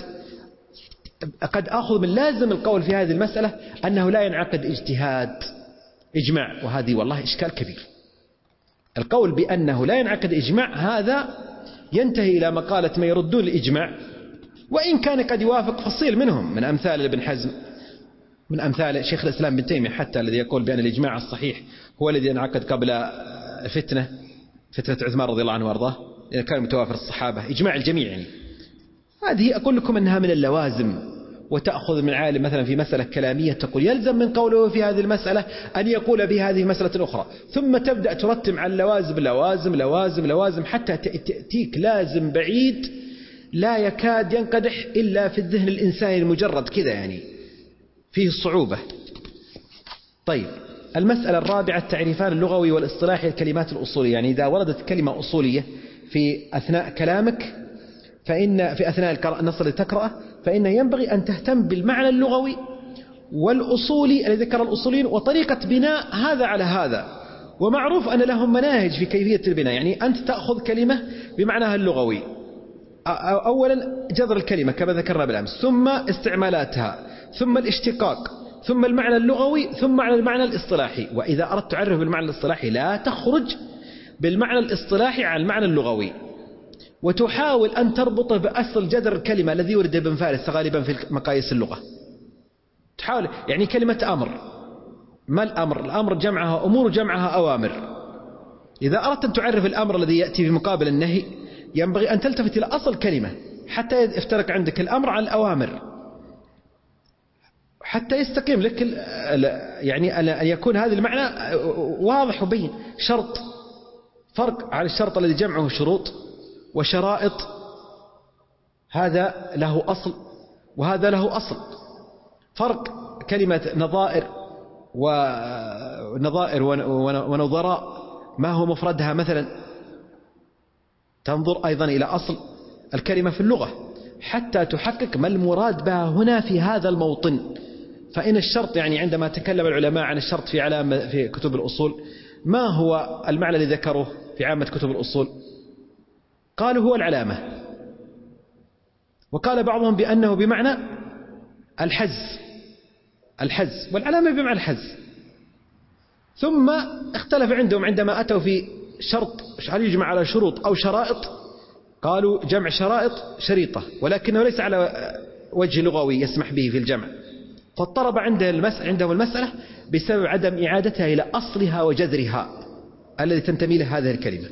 قد أخذ من لازم القول في هذه المسألة أنه لا ينعقد اجتهاد إجماع، وهذه والله إشكال كبير. القول بأنه لا ينعقد إجماع هذا ينتهي إلى مقالة ما يردون الإجماع، وإن كان قد يوافق فصيل منهم من أمثال ابن حزم، من أمثال شيخ الإسلام بن تيمية حتى، الذي يقول بأن الإجماع الصحيح هو الذي انعقد قبل فتنة عثمان رضي الله عنه وارضاه، إذا كان متوافر الصحابة إجماع الجميع. يعني هذه أقول لكم أنها من اللوازم، وتأخذ من عالم مثلا في مسألة كلامية تقول يلزم من قوله في هذه المسألة أن يقول بهذه مسألة أخرى، ثم تبدأ ترتب على اللوازم لوازم لوازم لوازم حتى تأتيك لازم بعيد لا يكاد ينقدح إلا في الذهن الإنساني المجرد كذا، يعني فيه الصعوبة. طيب المسألة الرابعة التعريفان اللغوي والاصطلاحي الكلمات الأصولية. يعني إذا وردت كلمة أصولية في أثناء كلامك، فإن في أثناء النص الذي تقرأه، فإنه ينبغي أن تهتم بالمعنى اللغوي والأصولي الذي ذكر الأصوليين وطريقة بناء هذا على هذا. ومعروف أن لهم مناهج في كيفية البناء، يعني أنت تأخذ كلمة بمعناها اللغوي، أولا جذر الكلمة كما ذكرنا بالأمس، ثم استعمالاتها، ثم الاشتقاق، ثم المعنى اللغوي، ثم المعنى الاصطلاحي. وإذا أردت تعرف بالمعنى الاصطلاحي لا تخرج بالمعنى الاصطلاحي عن المعنى اللغوي، وتحاول أن تربطه بأصل جذر الكلمة الذي يورد ابن فارس غالبا في مقاييس اللغة. تحاول يعني كلمة أمر، ما الأمر؟ الأمر جمعها أمور جمعها أوامر. إذا أردت أن تعرف الأمر الذي يأتي في مقابل النهي ينبغي أن تلتفت إلى أصل كلمة حتى يفترق عندك الأمر عن الأوامر، حتى يستقيم لك يعني أن يكون هذا المعنى واضح وبين. شرط فرق عن الشرط الذي جمعه شروط وشرائط، هذا له أصل وهذا له أصل. فرق كلمة نظائر ونظراء ما هو مفردها مثلا، تنظر أيضا إلى أصل الكلمة في اللغة حتى تحقق ما المراد بها هنا في هذا الموطن. فإن الشرط يعني عندما تكلم العلماء عن الشرط في علامة في كتب الأصول، ما هو المعنى الذي ذكروه في عامة كتب الأصول؟ قالوا هو العلامة، وقال بعضهم بأنه بمعنى الحز، والعلامة بمعنى الحز. ثم اختلف عندهم عندما أتوا في شرط هل يجمع على شروط أو شرائط، قالوا جمع شرائط شريطة، ولكنه ليس على وجه لغوي يسمح به في الجمع، فاضطرب عندهم المسألة بسبب عدم إعادتها إلى أصلها وجذرها الذي تنتمي له هذه الكلمة.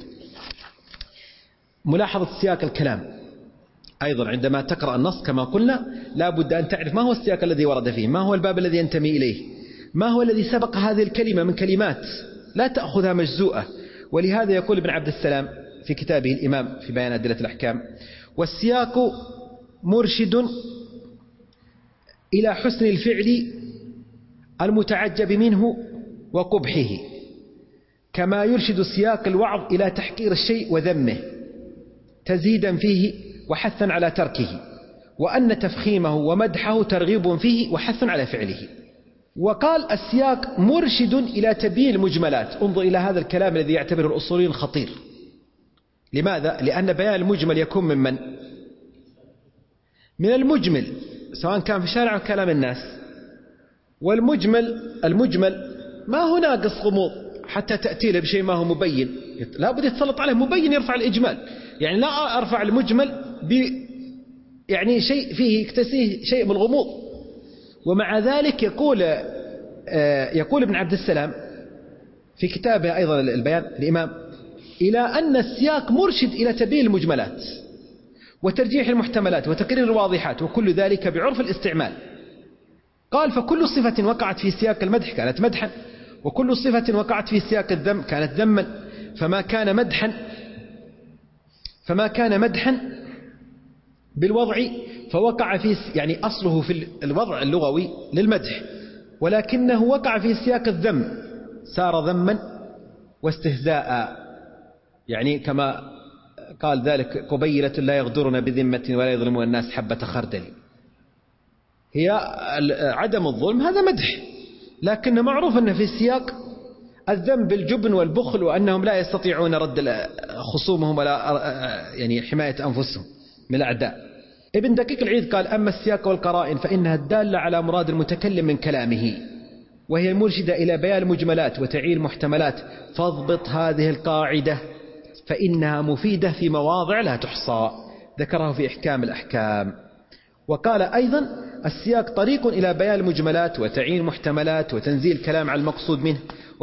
ملاحظة سياق الكلام أيضا عندما تقرأ النص كما قلنا لا بد أن تعرف ما هو السياق الذي ورد فيه، ما هو الباب الذي ينتمي إليه، ما هو الذي سبق هذه الكلمة من كلمات، لا تأخذها مجزوءة. ولهذا يقول ابن عبد السلام في كتابه الإمام في بيان أدلة الأحكام: والسياق مرشد إلى حسن الفعل المتعجب منه وقبحه، كما يرشد سياق الوعظ إلى تحقير الشيء وذمه تزيدا فيه وحثا على تركه، وأن تفخيمه ومدحه ترغيب فيه وحث على فعله. وقال السياق مرشد إلى تبيين المجملات. انظر إلى هذا الكلام الذي يعتبره الأصوليين خطير. لماذا؟ لأن بيان المجمل يكون من المجمل، سواء كان في شارع كلام الناس. والمجمل ما هو ناقص غموض حتى تأتي له بشيء ما هو مبين، لا بد يتسلط عليه مبين يرفع الإجمال. يعني لا أرفع المجمل يعني شيء فيه يكتسيه شيء من الغموض. ومع ذلك يقول ابن عبد السلام في كتابه أيضا البيان الإمام إلى أن السياق مرشد إلى تبيين المجملات وترجيح المحتملات وتقرير الواضحات، وكل ذلك بعرف الاستعمال. قال: فكل صفة وقعت في سياق المدح كانت مدحا، وكل صفة وقعت في سياق الذم كانت ذما، فما كان مدحا بالوضع فوقع في يعني أصله في الوضع اللغوي للمدح، ولكنه وقع في سياق الذم صار ذما واستهزاء، يعني كما قال ذلك: قبيلة لا يغدرون بذمة ولا يظلمون الناس حبة خردل. هي عدم الظلم هذا مدح، لكن معروف أن في سياق الذم بالجبن والبخل، وأنهم لا يستطيعون رد خصومهم ولا يعني حماية أنفسهم من الأعداء. ابن دقيق العيد قال: أما السياق والقرائن فإنها الدالة على مراد المتكلم من كلامه، وهي المرشدة إلى بيان المجملات وتعيين المحتملات، فاضبط هذه القاعدة فإنها مفيدة في مواضع لا تحصى. ذكره في إحكام الأحكام. وقال أيضا: السياق طريق إلى بيان المجملات وتعيين المحتملات وتنزيل الكلام على المقصود منه،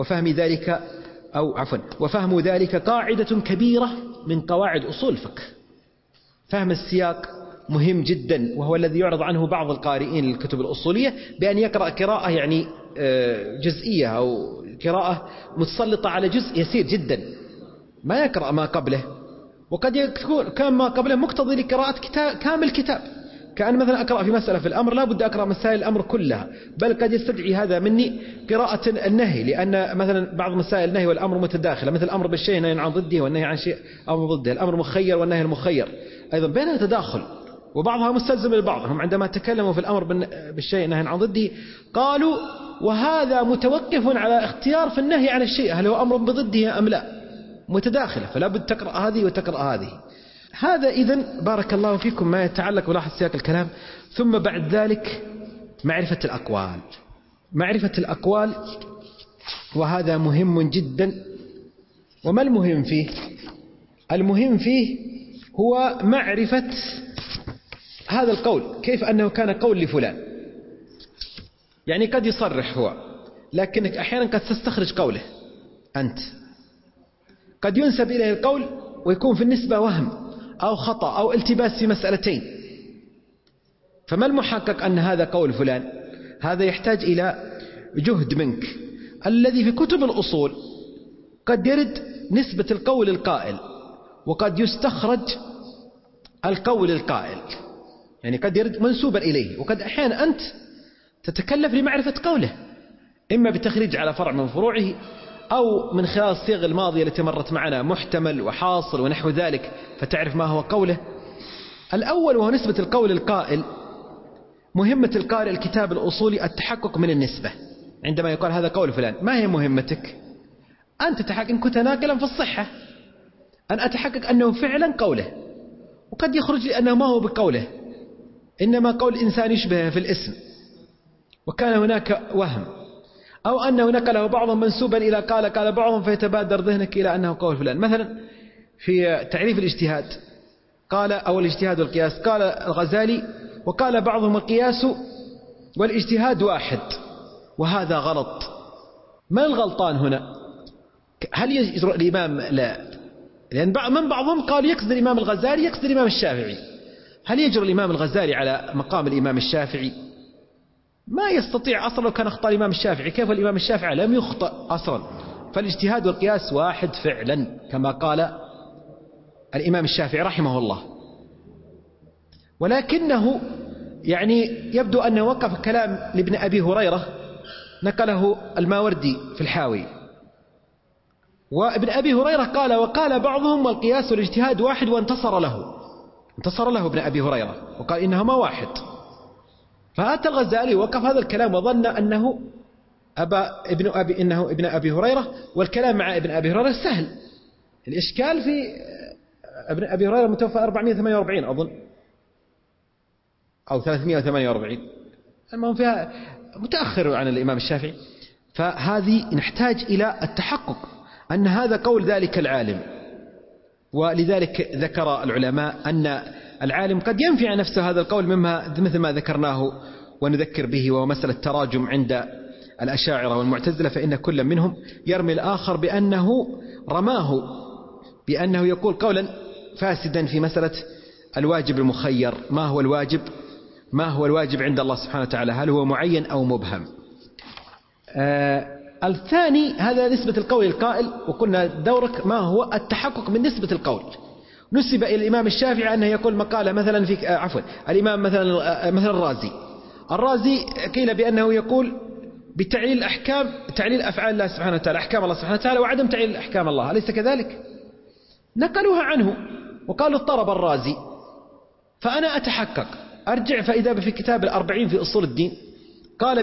وفهم ذلك قاعدة كبيرة من قواعد أصول الفقه. فهم السياق مهم جدا، وهو الذي يعرض عنه بعض القارئين للكتب الأصولية بأن يقرأ قراءة يعني جزئية أو قراءة متسلطة على جزء يسير جدا، ما يقرأ ما قبله، وقد يكون كان ما قبله مقتضي لقراءة كامل كتاب. كأن مثلا أقرأ في مسألة في الأمر لا بد أقرأ مسائل الأمر كلها، بل قد يستدعي هذا مني قراءة النهي، لأن مثلا بعض مسائل النهي والأمر متداخلة، مثل الأمر بالشيء نهي عن ضده والنهي عن شيء أمر ضده، الأمر مخير والنهي المخير أيضا بينها تداخل، وبعضها مستلزم للبعض. هم عندما تكلموا في الأمر بالشيء نهي عن ضده قالوا: وهذا متوقف على اختيار في النهي عن الشيء هل هو أمر بضده أم لا، متداخلة، فلا بد تقرأ هذه وتقرأ هذه. هذا إذن بارك الله فيكم ما يتعلق ولاحظ سياق الكلام. ثم بعد ذلك معرفة الأقوال، وهذا مهم جدا. وما المهم فيه؟ المهم فيه هو معرفة هذا القول كيف أنه كان قول لفلان، يعني قد يصرح هو، لكنك أحيانا قد تستخرج قوله أنت، قد ينسب إليه القول ويكون في النسبة وهم أو خطأ أو التباس في مسألتين، فما المحقق أن هذا قول فلان؟ هذا يحتاج إلى جهد منك. الذي في كتب الأصول قد يرد نسبة القول القائل، وقد يستخرج القول القائل، يعني قد يرد منسوبا إليه، وقد أحيانا أنت تتكلف لمعرفة قوله، إما بتخريج على فرع من فروعه، أو من خلال الصيغ الماضية التي مرت معنا محتمل وحاصل ونحو ذلك، فتعرف ما هو قوله. الأول وهو نسبة القول القائل. مهمة القارئ الكتاب الأصولي التحقق من النسبة. عندما يقال هذا قول فلان، ما هي مهمتك؟ أن تتحقق إن كنت ناقلا في الصحة، أن أتحقق أنه فعلا قوله، وقد يخرج لي أنه ما هو بقوله، إنما قول إنسان يشبه في الاسم وكان هناك وهم، أو أنه نقله بعضهم منسوبا إلى قال بعضهم، فيتبادر ذهنك إلى أنه قول فلان. مثلا في تعريف الاجتهاد قال، أو الاجتهاد والقياس، قال الغزالي: وقال بعضهم القياس والاجتهاد واحد، وهذا غلط. ما الغلطان هنا؟ هل يجرؤ الإمام؟ لا، لأن من بعضهم قال يقصد الإمام الغزالي يقصد الإمام الشافعي. هل يجرؤ الإمام الغزالي على مقام الإمام الشافعي؟ ما يستطيع أصلا. لو كان أخطأ الإمام الشافعي كيف الإمام الشافعي لم يخطأ أصلا؟ فالاجتهاد والقياس واحد فعلا كما قال الإمام الشافعي رحمه الله. ولكنه يعني يبدو أنه وقف كلام لابن أبي هريرة نقله الماوردي في الحاوي، وابن أبي هريرة قال: وقال بعضهم والقياس والاجتهاد واحد، وانتصر له ابن أبي هريرة وقال إنهما واحد. فأتى الغزالي وقف هذا الكلام وظن أنه إنه ابن أبي هريرة، والكلام مع ابن أبي هريرة سهل. الإشكال في ابن أبي هريرة متوفى 448 أظن أو 348، المهم فيها متأخر عن الإمام الشافعي. فهذه نحتاج إلى التحقق أن هذا قول ذلك العالم. ولذلك ذكر العلماء أن العالم قد ينفي عن نفسه هذا القول، مثل ما ذكرناه ونذكر به، وهو مسألة تراجم عند الأشاعرة والمعتزلة، فإن كل منهم يرمي الآخر بأنه رماه، بأنه يقول قولا فاسدا في مسألة الواجب المخير. ما هو الواجب؟ ما هو الواجب عند الله سبحانه وتعالى؟ هل هو معين أو مبهم؟ الثاني هذا نسبة القول القائل، وقلنا دورك ما هو التحقق من نسبة القول. نسب إلى الإمام الشافعي أنه يقول مقالة مثلا في الإمام مثلا الرازي قيل بأنه يقول بتعليل الأحكام، تعليل أفعال الله سبحانه وتعالى، أحكام الله سبحانه وتعالى، وعدم تعليل أحكام الله، أليس كذلك؟ نقلوها عنه وقالوا اضطرب الرازي. فأنا أتحقق أرجع فإذا في كتاب 40 في أصول الدين قال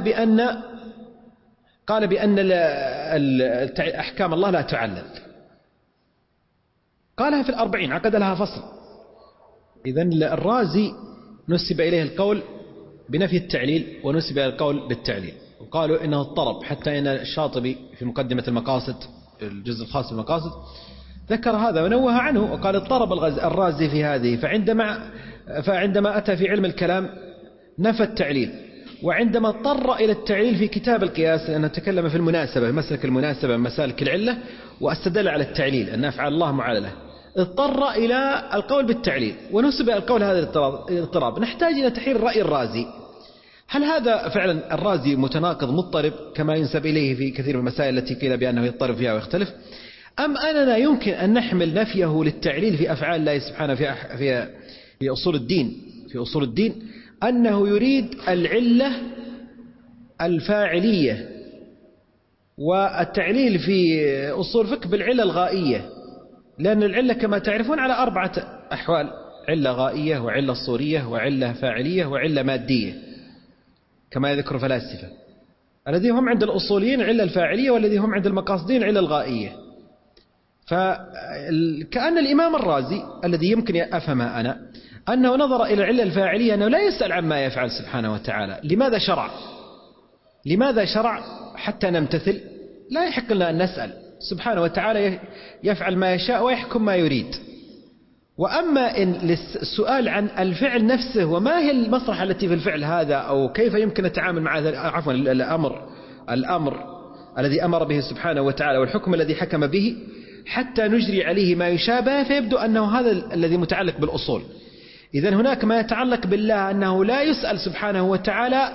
بأن أحكام الله لا تعلل، قالها في 40، عقد لها فصل. إذن الرازي نسب إليه القول بنفي التعليل ونسب إليه القول بالتعليل، وقالوا إنه اضطرب، حتى إن الشاطبي في مقدمة المقاصد الجزء الخاص بالمقاصد ذكر هذا ونوه عنه وقال اضطرب الرازي في هذه، فعندما أتى في علم الكلام نفى التعليل، وعندما اضطر إلى التعليل في كتاب القياس لأنه تكلم في المناسبة، مسلك المناسبة مسالك العلة، واستدل على التعليل أن أفعال الله معللة، اضطر إلى القول بالتعليل ونسب القول هذا الاضطراب. نحتاج إلى تحرير رأي الرازي، هل هذا فعلا الرازي متناقض مضطرب كما ينسب إليه في كثير من المسائل التي قيل بأنه يضطرب فيها ويختلف، أم أننا يمكن أن نحمل نفيه للتعليل في أفعال الله سبحانه في أصول الدين أنه يريد العلة الفاعلية، والتعليل في أصول الفقه بالعلة الغائية، لأن العلة كما تعرفون على 4 أحوال: علة غائية، وعلة صورية، وعلة فاعلية، وعلة مادية، كما يذكر فلاسفة الذي هم عند الأصوليين علة الفاعلية، والذي هم عند المقاصدين علة الغائية. فكأن الإمام الرازي الذي يمكن أفهمها أنا أنه نظر إلى العلة الفاعلية، أنه لا يسأل عما يفعل سبحانه وتعالى، لماذا شرع حتى نمتثل؟ لا يحق لنا أن نسأل، سبحانه وتعالى يفعل ما يشاء ويحكم ما يريد. وأما إن السؤال عن الفعل نفسه وما هي المصلحة التي في الفعل هذا، أو كيف يمكن التعامل مع الأمر الذي أمر به سبحانه وتعالى والحكم الذي حكم به حتى نجري عليه ما يشابه، فيبدو أنه هذا الذي متعلق بالأصول. إذن هناك ما يتعلق بالله أنه لا يسأل سبحانه وتعالى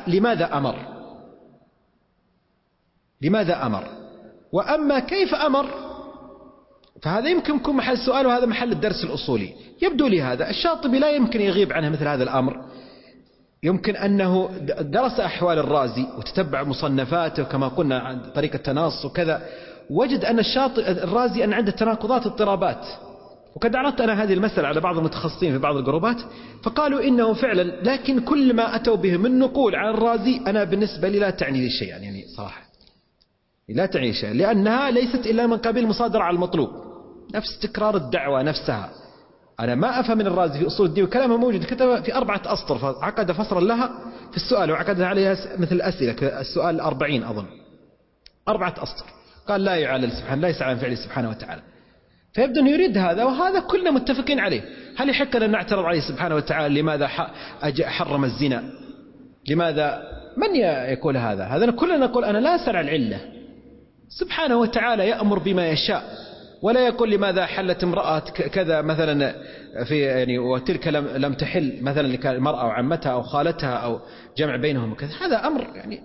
لماذا أمر، وأما كيف أمر فهذا يمكن يكون محل سؤال، وهذا محل الدرس الأصولي. يبدو لي هذا الشاطبي لا يمكن يغيب عنه مثل هذا الأمر، يمكن أنه درس أحوال الرازي وتتبع مصنفاته كما قلنا عن طريق التناص وكذا، وجد أن الرازي أن عنده تناقضات اضطرابات. وقد عرضت أنا هذه المسألة على بعض المتخصصين في بعض الجروبات، فقالوا إنه فعلا، لكن كل ما أتوا به من نقول عن الرازي أنا بالنسبة لي لا تعني لي شيئا، يعني صراحة لا تعني شيئا، لأنها ليست إلا من قبيل مصادرة على المطلوب، نفس تكرار الدعوة نفسها. أنا ما أفهم من الرازي في أصول الدين، وكلامه موجود، كتب في 4 أسطر، فعقد فصلا لها في السؤال وعقد عليها مثل الأسئلة، السؤال 40 أظن 4 أسطر، قال لا يعلل سبحانه، لا يسعى عن فعله سبحانه وتعالى. فيبدو أنه يريد هذا، وهذا كلنا متفقين عليه. هل يحق أن نعترض عليه سبحانه وتعالى لماذا حرم الزنا؟ لماذا؟ من يقول هذا كلنا نقول أنا لا أسأل عن العلة، سبحانه وتعالى يأمر بما يشاء، ولا يقول لماذا حلت امرأة كذا مثلا يعني وتلك لم تحل مثلا للمرأة أو عمتها أو خالتها أو جمع بينهم وكذا. هذا أمر يعني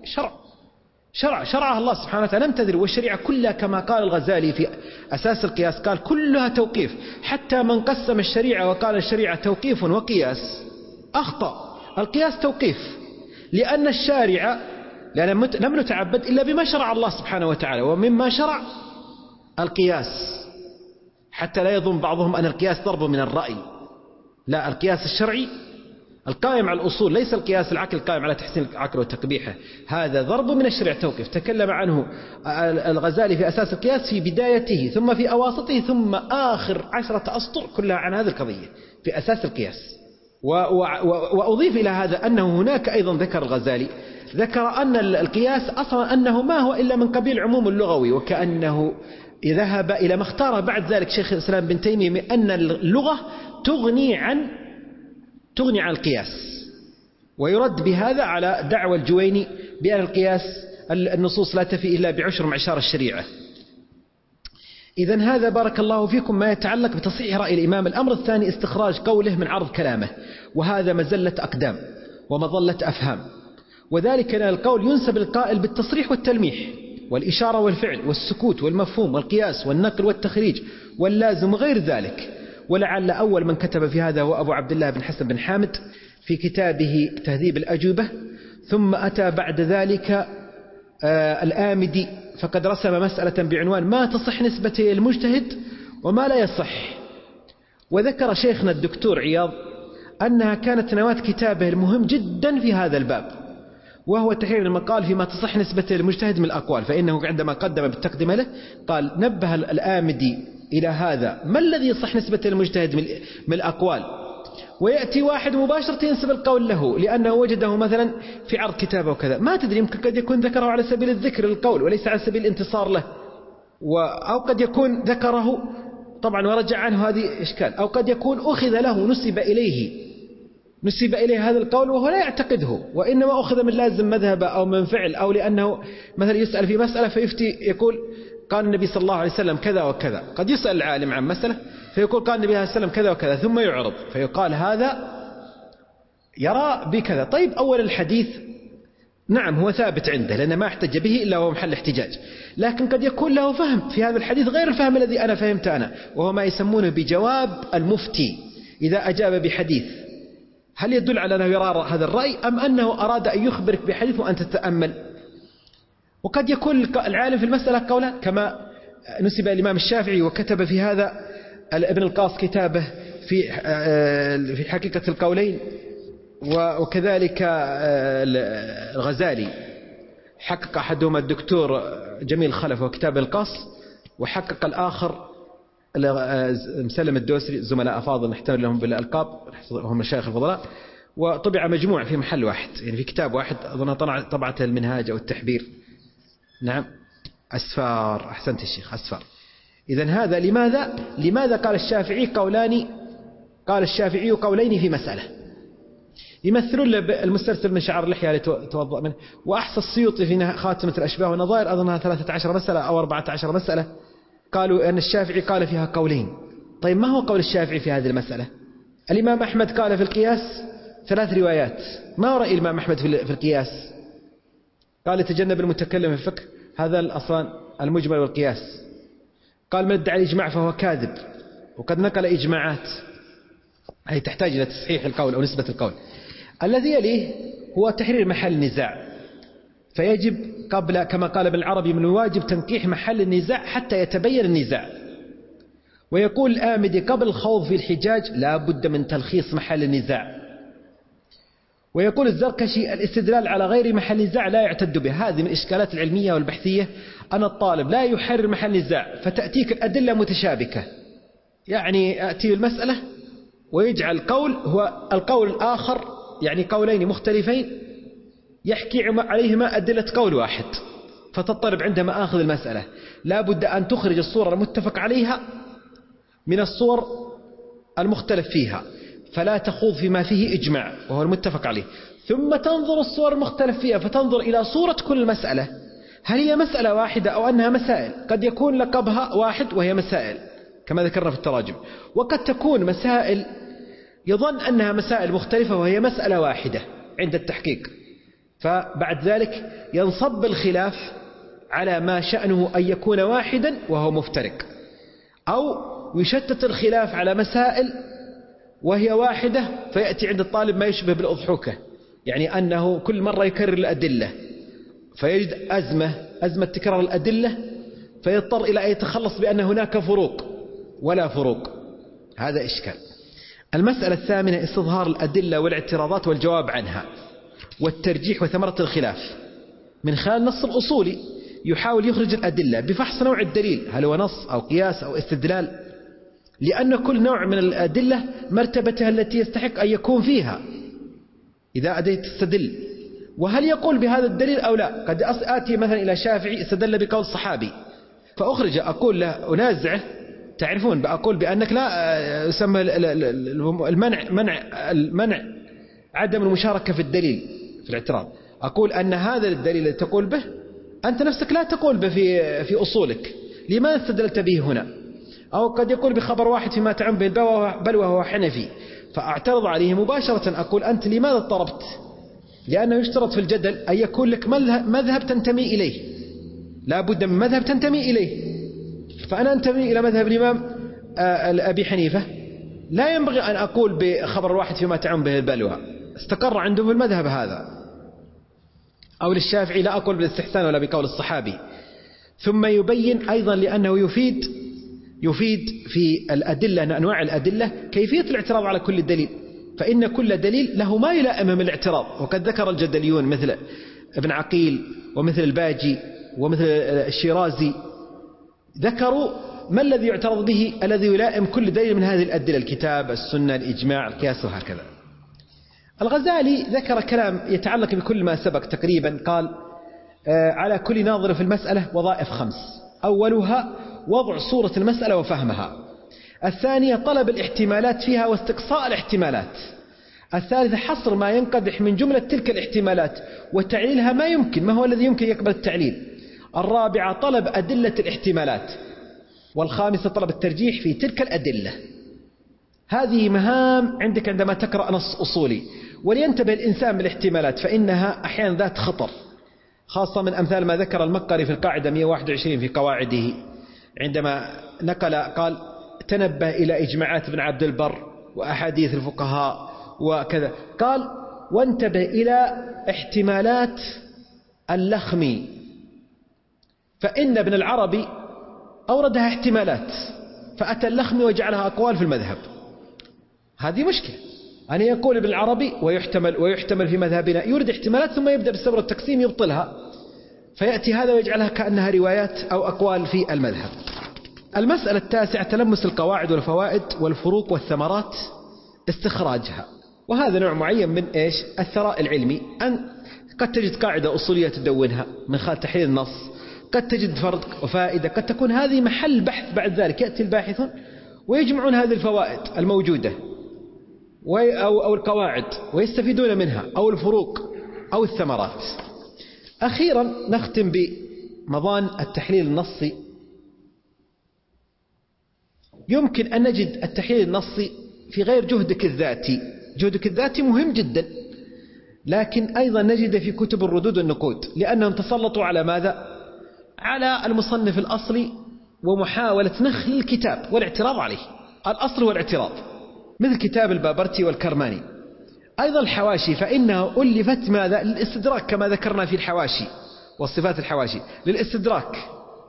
شرعه الله سبحانه وتعالى نمتثل. والشريعة كلها كما قال الغزالي في أساس القياس، قال كلها توقيف، حتى من قسم الشريعة وقال الشريعة توقيف وقياس أخطأ. القياس توقيف، لأن الشارع لم نتعبد إلا بما شرع الله سبحانه وتعالى، ومما شرع القياس، حتى لا يظن بعضهم أن القياس ضرب من الرأي. لا، القياس الشرعي القائم على الأصول، ليس القياس العقل القائم على تحسين العقل وتقبيحه، هذا ضرب من الشرع توقيف. تكلم عنه الغزالي في أساس القياس في بدايته، ثم في أواسطه، ثم آخر 10 أسطر كلها عن هذه القضية في أساس القياس. وأضيف إلى هذا أنه هناك أيضا ذكر الغزالي، ذكر أن القياس أصلا أنه ما هو إلا من قبيل عموم اللغوي، وكأنه ذهب إلى ما اختاره بعد ذلك شيخ الإسلام بن تيمية من أن اللغة تغني عن القياس، ويرد بهذا على دعوى الجويني بأن القياس النصوص لا تفي إلا بعشر معشار الشريعة. إذن هذا بارك الله فيكم ما يتعلق بتصحيح رأي الإمام. الأمر الثاني استخراج قوله من عرض كلامه، وهذا مزلة أقدام ومظلة أفهام، وذلك أن القول ينسب القائل بالتصريح والتلميح والإشارة والفعل والسكوت والمفهوم والقياس والنقل والتخريج واللازم وغير ذلك. ولعل أول من كتب في هذا هو أبو عبد الله بن حسن بن حامد في كتابه تهذيب الأجوبة، ثم أتى بعد ذلك الآمدي فقد رسم مسألة بعنوان ما تصح نسبته المجتهد وما لا يصح. وذكر شيخنا الدكتور عياض أنها كانت نواة كتابه المهم جدا في هذا الباب، وهو تحرير المقال فيما تصح نسبته المجتهد من الأقوال. فإنه عندما قدم بالتقدمة له قال نبه الآمدي إلى هذا، ما الذي يصح نسبته المجتهد من الأقوال؟ ويأتي واحد مباشرة ينسب القول له لأنه وجده مثلا في عرض كتابه وكذا، ما تدري يمكن قد يكون ذكره على سبيل الذكر للقول وليس على سبيل الانتصار له، أو قد يكون ذكره طبعا ورجع عنه، هذه إشكال. أو قد يكون أخذ له نسب إليه هذا القول وهو لا يعتقده، وإنما أخذ من لازم مذهبه أو من فعل، أو لأنه مثلا يسأل في مسألة فيفتي يقول قال النبي صلى الله عليه وسلم كذا وكذا. قد يسأل العالم عن مسألة فيقول قال النبي صلى الله عليه وسلم كذا وكذا، ثم يعرض فيقال هذا يرى بكذا. طيب أول الحديث نعم هو ثابت عنده لأنه ما احتج به إلا وهو محل احتجاج، لكن قد يكون له فهم في هذا الحديث غير الفهم الذي أنا فهمته أنا، وهو ما يسمونه بجواب المفتي إذا أجاب بحديث. هل يدل على أنه يرى هذا الرأي أم أنه أراد أن يخبرك بحديث وأنت تتأمل؟ وقد يكون العالم في المسألة قولا كما نسب الإمام الشافعي، وكتب في هذا ابن القاص كتابه في حقيقة القولين، وكذلك الغزالي حقق أحدهما الدكتور جميل خلف وكتاب القاص، وحقق الآخر مسلم الدوسري، زملاء أفاضل نحتمل لهم بالألقاب وهم مشايخ الفضلاء، وطبع مجموع في محل واحد، يعني في كتاب واحد أظن طبعته المنهاج أو التحبير. نعم أسفار، أحسنت الشيخ أسفار. إذن هذا لماذا قال الشافعي قولان؟ قال الشافعي قولين في مسألة يمثلون المسترسل من شعر اللحية لتوضأ منه. وأحصى السيوطي في خاتمة الأشباه والنظائر أظنها 13 مسألة أو 14 مسألة قالوا أن الشافعي قال فيها قولين. طيب ما هو قول الشافعي في هذه المسألة؟ الإمام أحمد قال في القياس 3 روايات. ما هو رأي الإمام أحمد في القياس؟ قال يتجنب المتكلم في الفقه هذا الأصلان المجمل والقياس. قال من ادعى الإجماع فهو كاذب، وقد نقل إجماعات أي تحتاج إلى تصحيح القول أو نسبة القول. الذي يليه هو تحرير محل النزاع، فيجب قبل كما قال ابن العربي من الواجب تنقيح محل النزاع حتى يتبين النزاع. ويقول الآمدي قبل الخوض في الحجاج لا بد من تلخيص محل النزاع. ويقول الزركشي الاستدلال على غير محل نزاع لا يعتد به. هذه من الإشكالات العلمية والبحثية أن الطالب لا يحرر محل نزاع فتأتيك الأدلة متشابكة، يعني يأتي المسألة ويجعل قول هو القول الآخر، يعني قولين مختلفين يحكي عليهما أدلة قول واحد، فتضطرب عندما آخذ المسألة. لا بد أن تخرج الصورة المتفق عليها من الصور المختلف فيها، فلا تخوض فيما فيه إجماع وهو المتفق عليه، ثم تنظر الصور المختلف فيها فتنظر إلى صورة كل مسألة، هل هي مسألة واحدة أو أنها مسائل. قد يكون لقبها واحد وهي مسائل كما ذكرنا في التراجم، وقد تكون مسائل يظن أنها مسائل مختلفة وهي مسألة واحدة عند التحقيق، فبعد ذلك ينصب الخلاف على ما شأنه أن يكون واحدا وهو مفترق، أو يشتت الخلاف على مسائل وهي واحدة فيأتي عند الطالب ما يشبه بالأضحوكة، يعني أنه كل مرة يكرر الأدلة فيجد أزمة تكرار الأدلة، فيضطر إلى أن يتخلص بأن هناك فروق ولا فروق. هذا إشكال. المسألة الثامنة استظهار الأدلة والاعتراضات والجواب عنها والترجيح وثمرة الخلاف من خلال النص الأصولي. يحاول يخرج الأدلة بفحص نوع الدليل، هل هو نص أو قياس أو استدلال، لأن كل نوع من الأدلة مرتبتها التي يستحق أن يكون فيها إذا أديت تستدل، وهل يقول بهذا الدليل أو لا. قد آتي مثلا إلى شافعي استدل بقول الصحابي فأخرج أقول له أنازعه، تعرفون بأقول بأنك لا يسمى المنع عدم المشاركة في الدليل في الاعتراض، أقول أن هذا الدليل الذي تقول به أنت نفسك لا تقول في أصولك لماذا استدلت به هنا، أو قد يقول بخبر واحد فيما تعم به بل وهو حنفي، فأعترض عليه مباشرة أقول أنت لماذا اضطربت؟ لأنه يشترط في الجدل أن يكون لك مذهب تنتمي إليه، لا بد من مذهب تنتمي إليه. فأنا أنتمي إلى مذهب الإمام أبي حنيفة، لا ينبغي أن أقول بخبر واحد فيما تعم به البلوى، استقر عنده في المذهب هذا. أو للشافعي لا أقول بالاستحسان ولا بقول الصحابي. ثم يبين أيضا لأنه يفيد في الأدلة، أنواع الأدلة، كيفية الاعتراض على كل دليل، فإن كل دليل له ما يلائم من الاعتراض. وقد ذكر الجدليون مثل ابن عقيل ومثل الباجي ومثل الشيرازي، ذكروا ما الذي يعترض به الذي يلائم كل دليل من هذه الأدلة، الكتاب، السنة، الإجماع، القياس، وهكذا. الغزالي ذكر كلام يتعلق بكل ما سبق تقريبا، قال على كل ناظر في المسألة وظائف 5: أولها وضع صورة المسألة وفهمها، الثانية طلب الاحتمالات فيها واستقصاء الاحتمالات، الثالثة حصر ما ينقدح من جملة تلك الاحتمالات وتعليلها ما هو الذي يمكن يقبل التعليل، الرابعة طلب أدلة الاحتمالات، والخامسة طلب الترجيح في تلك الأدلة. هذه مهام عندك عندما تقرأ نص أصولي، ولينتبه الإنسان بالاحتمالات فإنها أحيانا ذات خطر، خاصة من أمثال ما ذكر المقري في القاعدة 121 في قواعده، عندما نقل قال تنبه إلى إجماعات ابن عبد البر وأحاديث الفقهاء وكذا، قال وانتبه إلى احتمالات اللخمي، فإن ابن العربي أوردها احتمالات، فأتى اللخمي وجعلها أقوال في المذهب. هذه مشكلة أن يقول ابن العربي ويحتمل في مذهبنا، يورد احتمالات ثم يبدأ بالسبر والتقسيم يبطلها، فيأتي هذا ويجعلها كأنها روايات أو أقوال في المذهب. المسألة 9: تلمس القواعد والفوائد والفروق والثمرات، استخراجها. وهذا نوع معين من الثراء العلمي، أن قد تجد قاعدة أصولية تدونها من خلال تحليل النص، قد تجد فرق وفائدة، قد تكون هذه محل بحث، بعد ذلك يأتي الباحثون ويجمعون هذه الفوائد الموجودة أو القواعد ويستفيدون منها، أو الفروق أو الثمرات. أخيرا نختم بمضان التحليل النصي. يمكن أن نجد التحليل النصي في غير جهدك الذاتي، جهدك الذاتي مهم جدا، لكن أيضا نجد في كتب الردود والنقود، لأنهم تسلطوا على ماذا؟ على المصنف الأصلي ومحاولة نخل الكتاب والاعتراض عليه، الأصل والاعتراض، مثل كتاب البابرتي والكرماني. أيضا الحواشي فإنها ألفت ماذا؟ للاستدراك، كما ذكرنا في الحواشي والصفات الحواشي، للاستدراك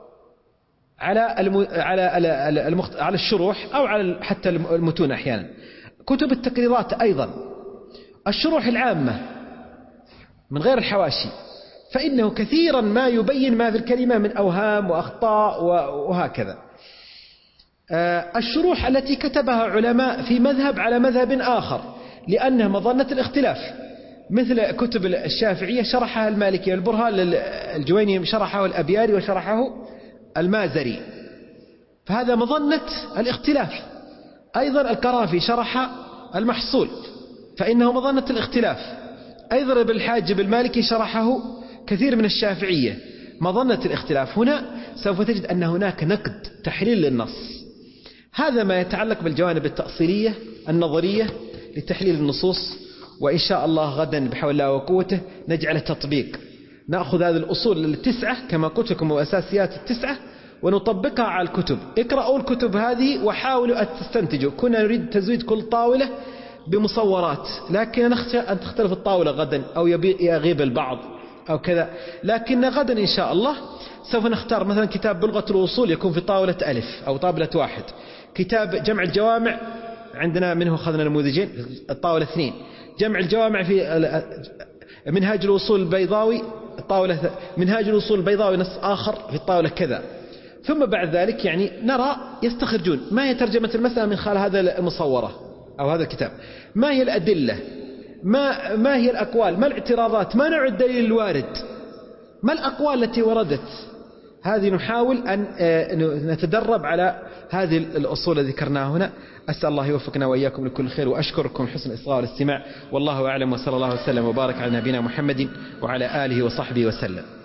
على الشروح أو على حتى المتون أحيانا. كتب التقريرات أيضا، الشروح العامة من غير الحواشي، فإنه كثيرا ما يبين ما في الكلمة من أوهام وأخطاء وهكذا. الشروح التي كتبها علماء في مذهب على مذهب آخر لأنها مظنة الاختلاف، مثل كتب الشافعية شرحها المالكي، البرهان الجويني شرحه الأبياري وشرحه المازري، فهذا مظنة الاختلاف. أيضا القرافي شرح المحصول فإنه مظنة الاختلاف. أيضا ابن الحاجب المالكي شرحه كثير من الشافعية، مظنة الاختلاف. هنا سوف تجد أن هناك نقد تحليل للنص. هذا ما يتعلق بالجوانب التأصيلية النظرية لتحليل النصوص، وإن شاء الله غدا بحول الله وقوته نجعل تطبيق، نأخذ هذه الأصول 9 كما قلت لكم وأساسيات 9 ونطبقها على الكتب. اقرأوا الكتب هذه وحاولوا أن تستنتجوا. كنا نريد تزويد كل طاولة بمصورات، لكن نخشى أن تختلف الطاولة غدا أو يغيب البعض أو كذا، لكن غدا إن شاء الله سوف نختار مثلا كتاب بلغة الوصول يكون في طاولة 1 أو طاولة 1، كتاب جمع الجوامع عندنا منه أخذنا نموذجين الطاولة 2، جمع الجوامع في منهاج الوصول البيضاوي الطاولة، منهاج الوصول البيضاوي نص آخر في الطاولة كذا. ثم بعد ذلك يعني نرى يستخرجون ما هي ترجمة المسألة من خلال هذا المصورة أو هذا الكتاب، ما هي الأدلة، ما هي الأقوال، ما الاعتراضات، ما نوع الدليل الوارد، ما الأقوال التي وردت. هذه نحاول أن نتدرب على هذه الأصول التي ذكرناها هنا. أسأل الله يوفقنا وإياكم لكل خير، وأشكركم حسن الإصغاء والاستماع، والله أعلم، وصلى الله وسلم وبارك على نبينا محمد وعلى آله وصحبه وسلم.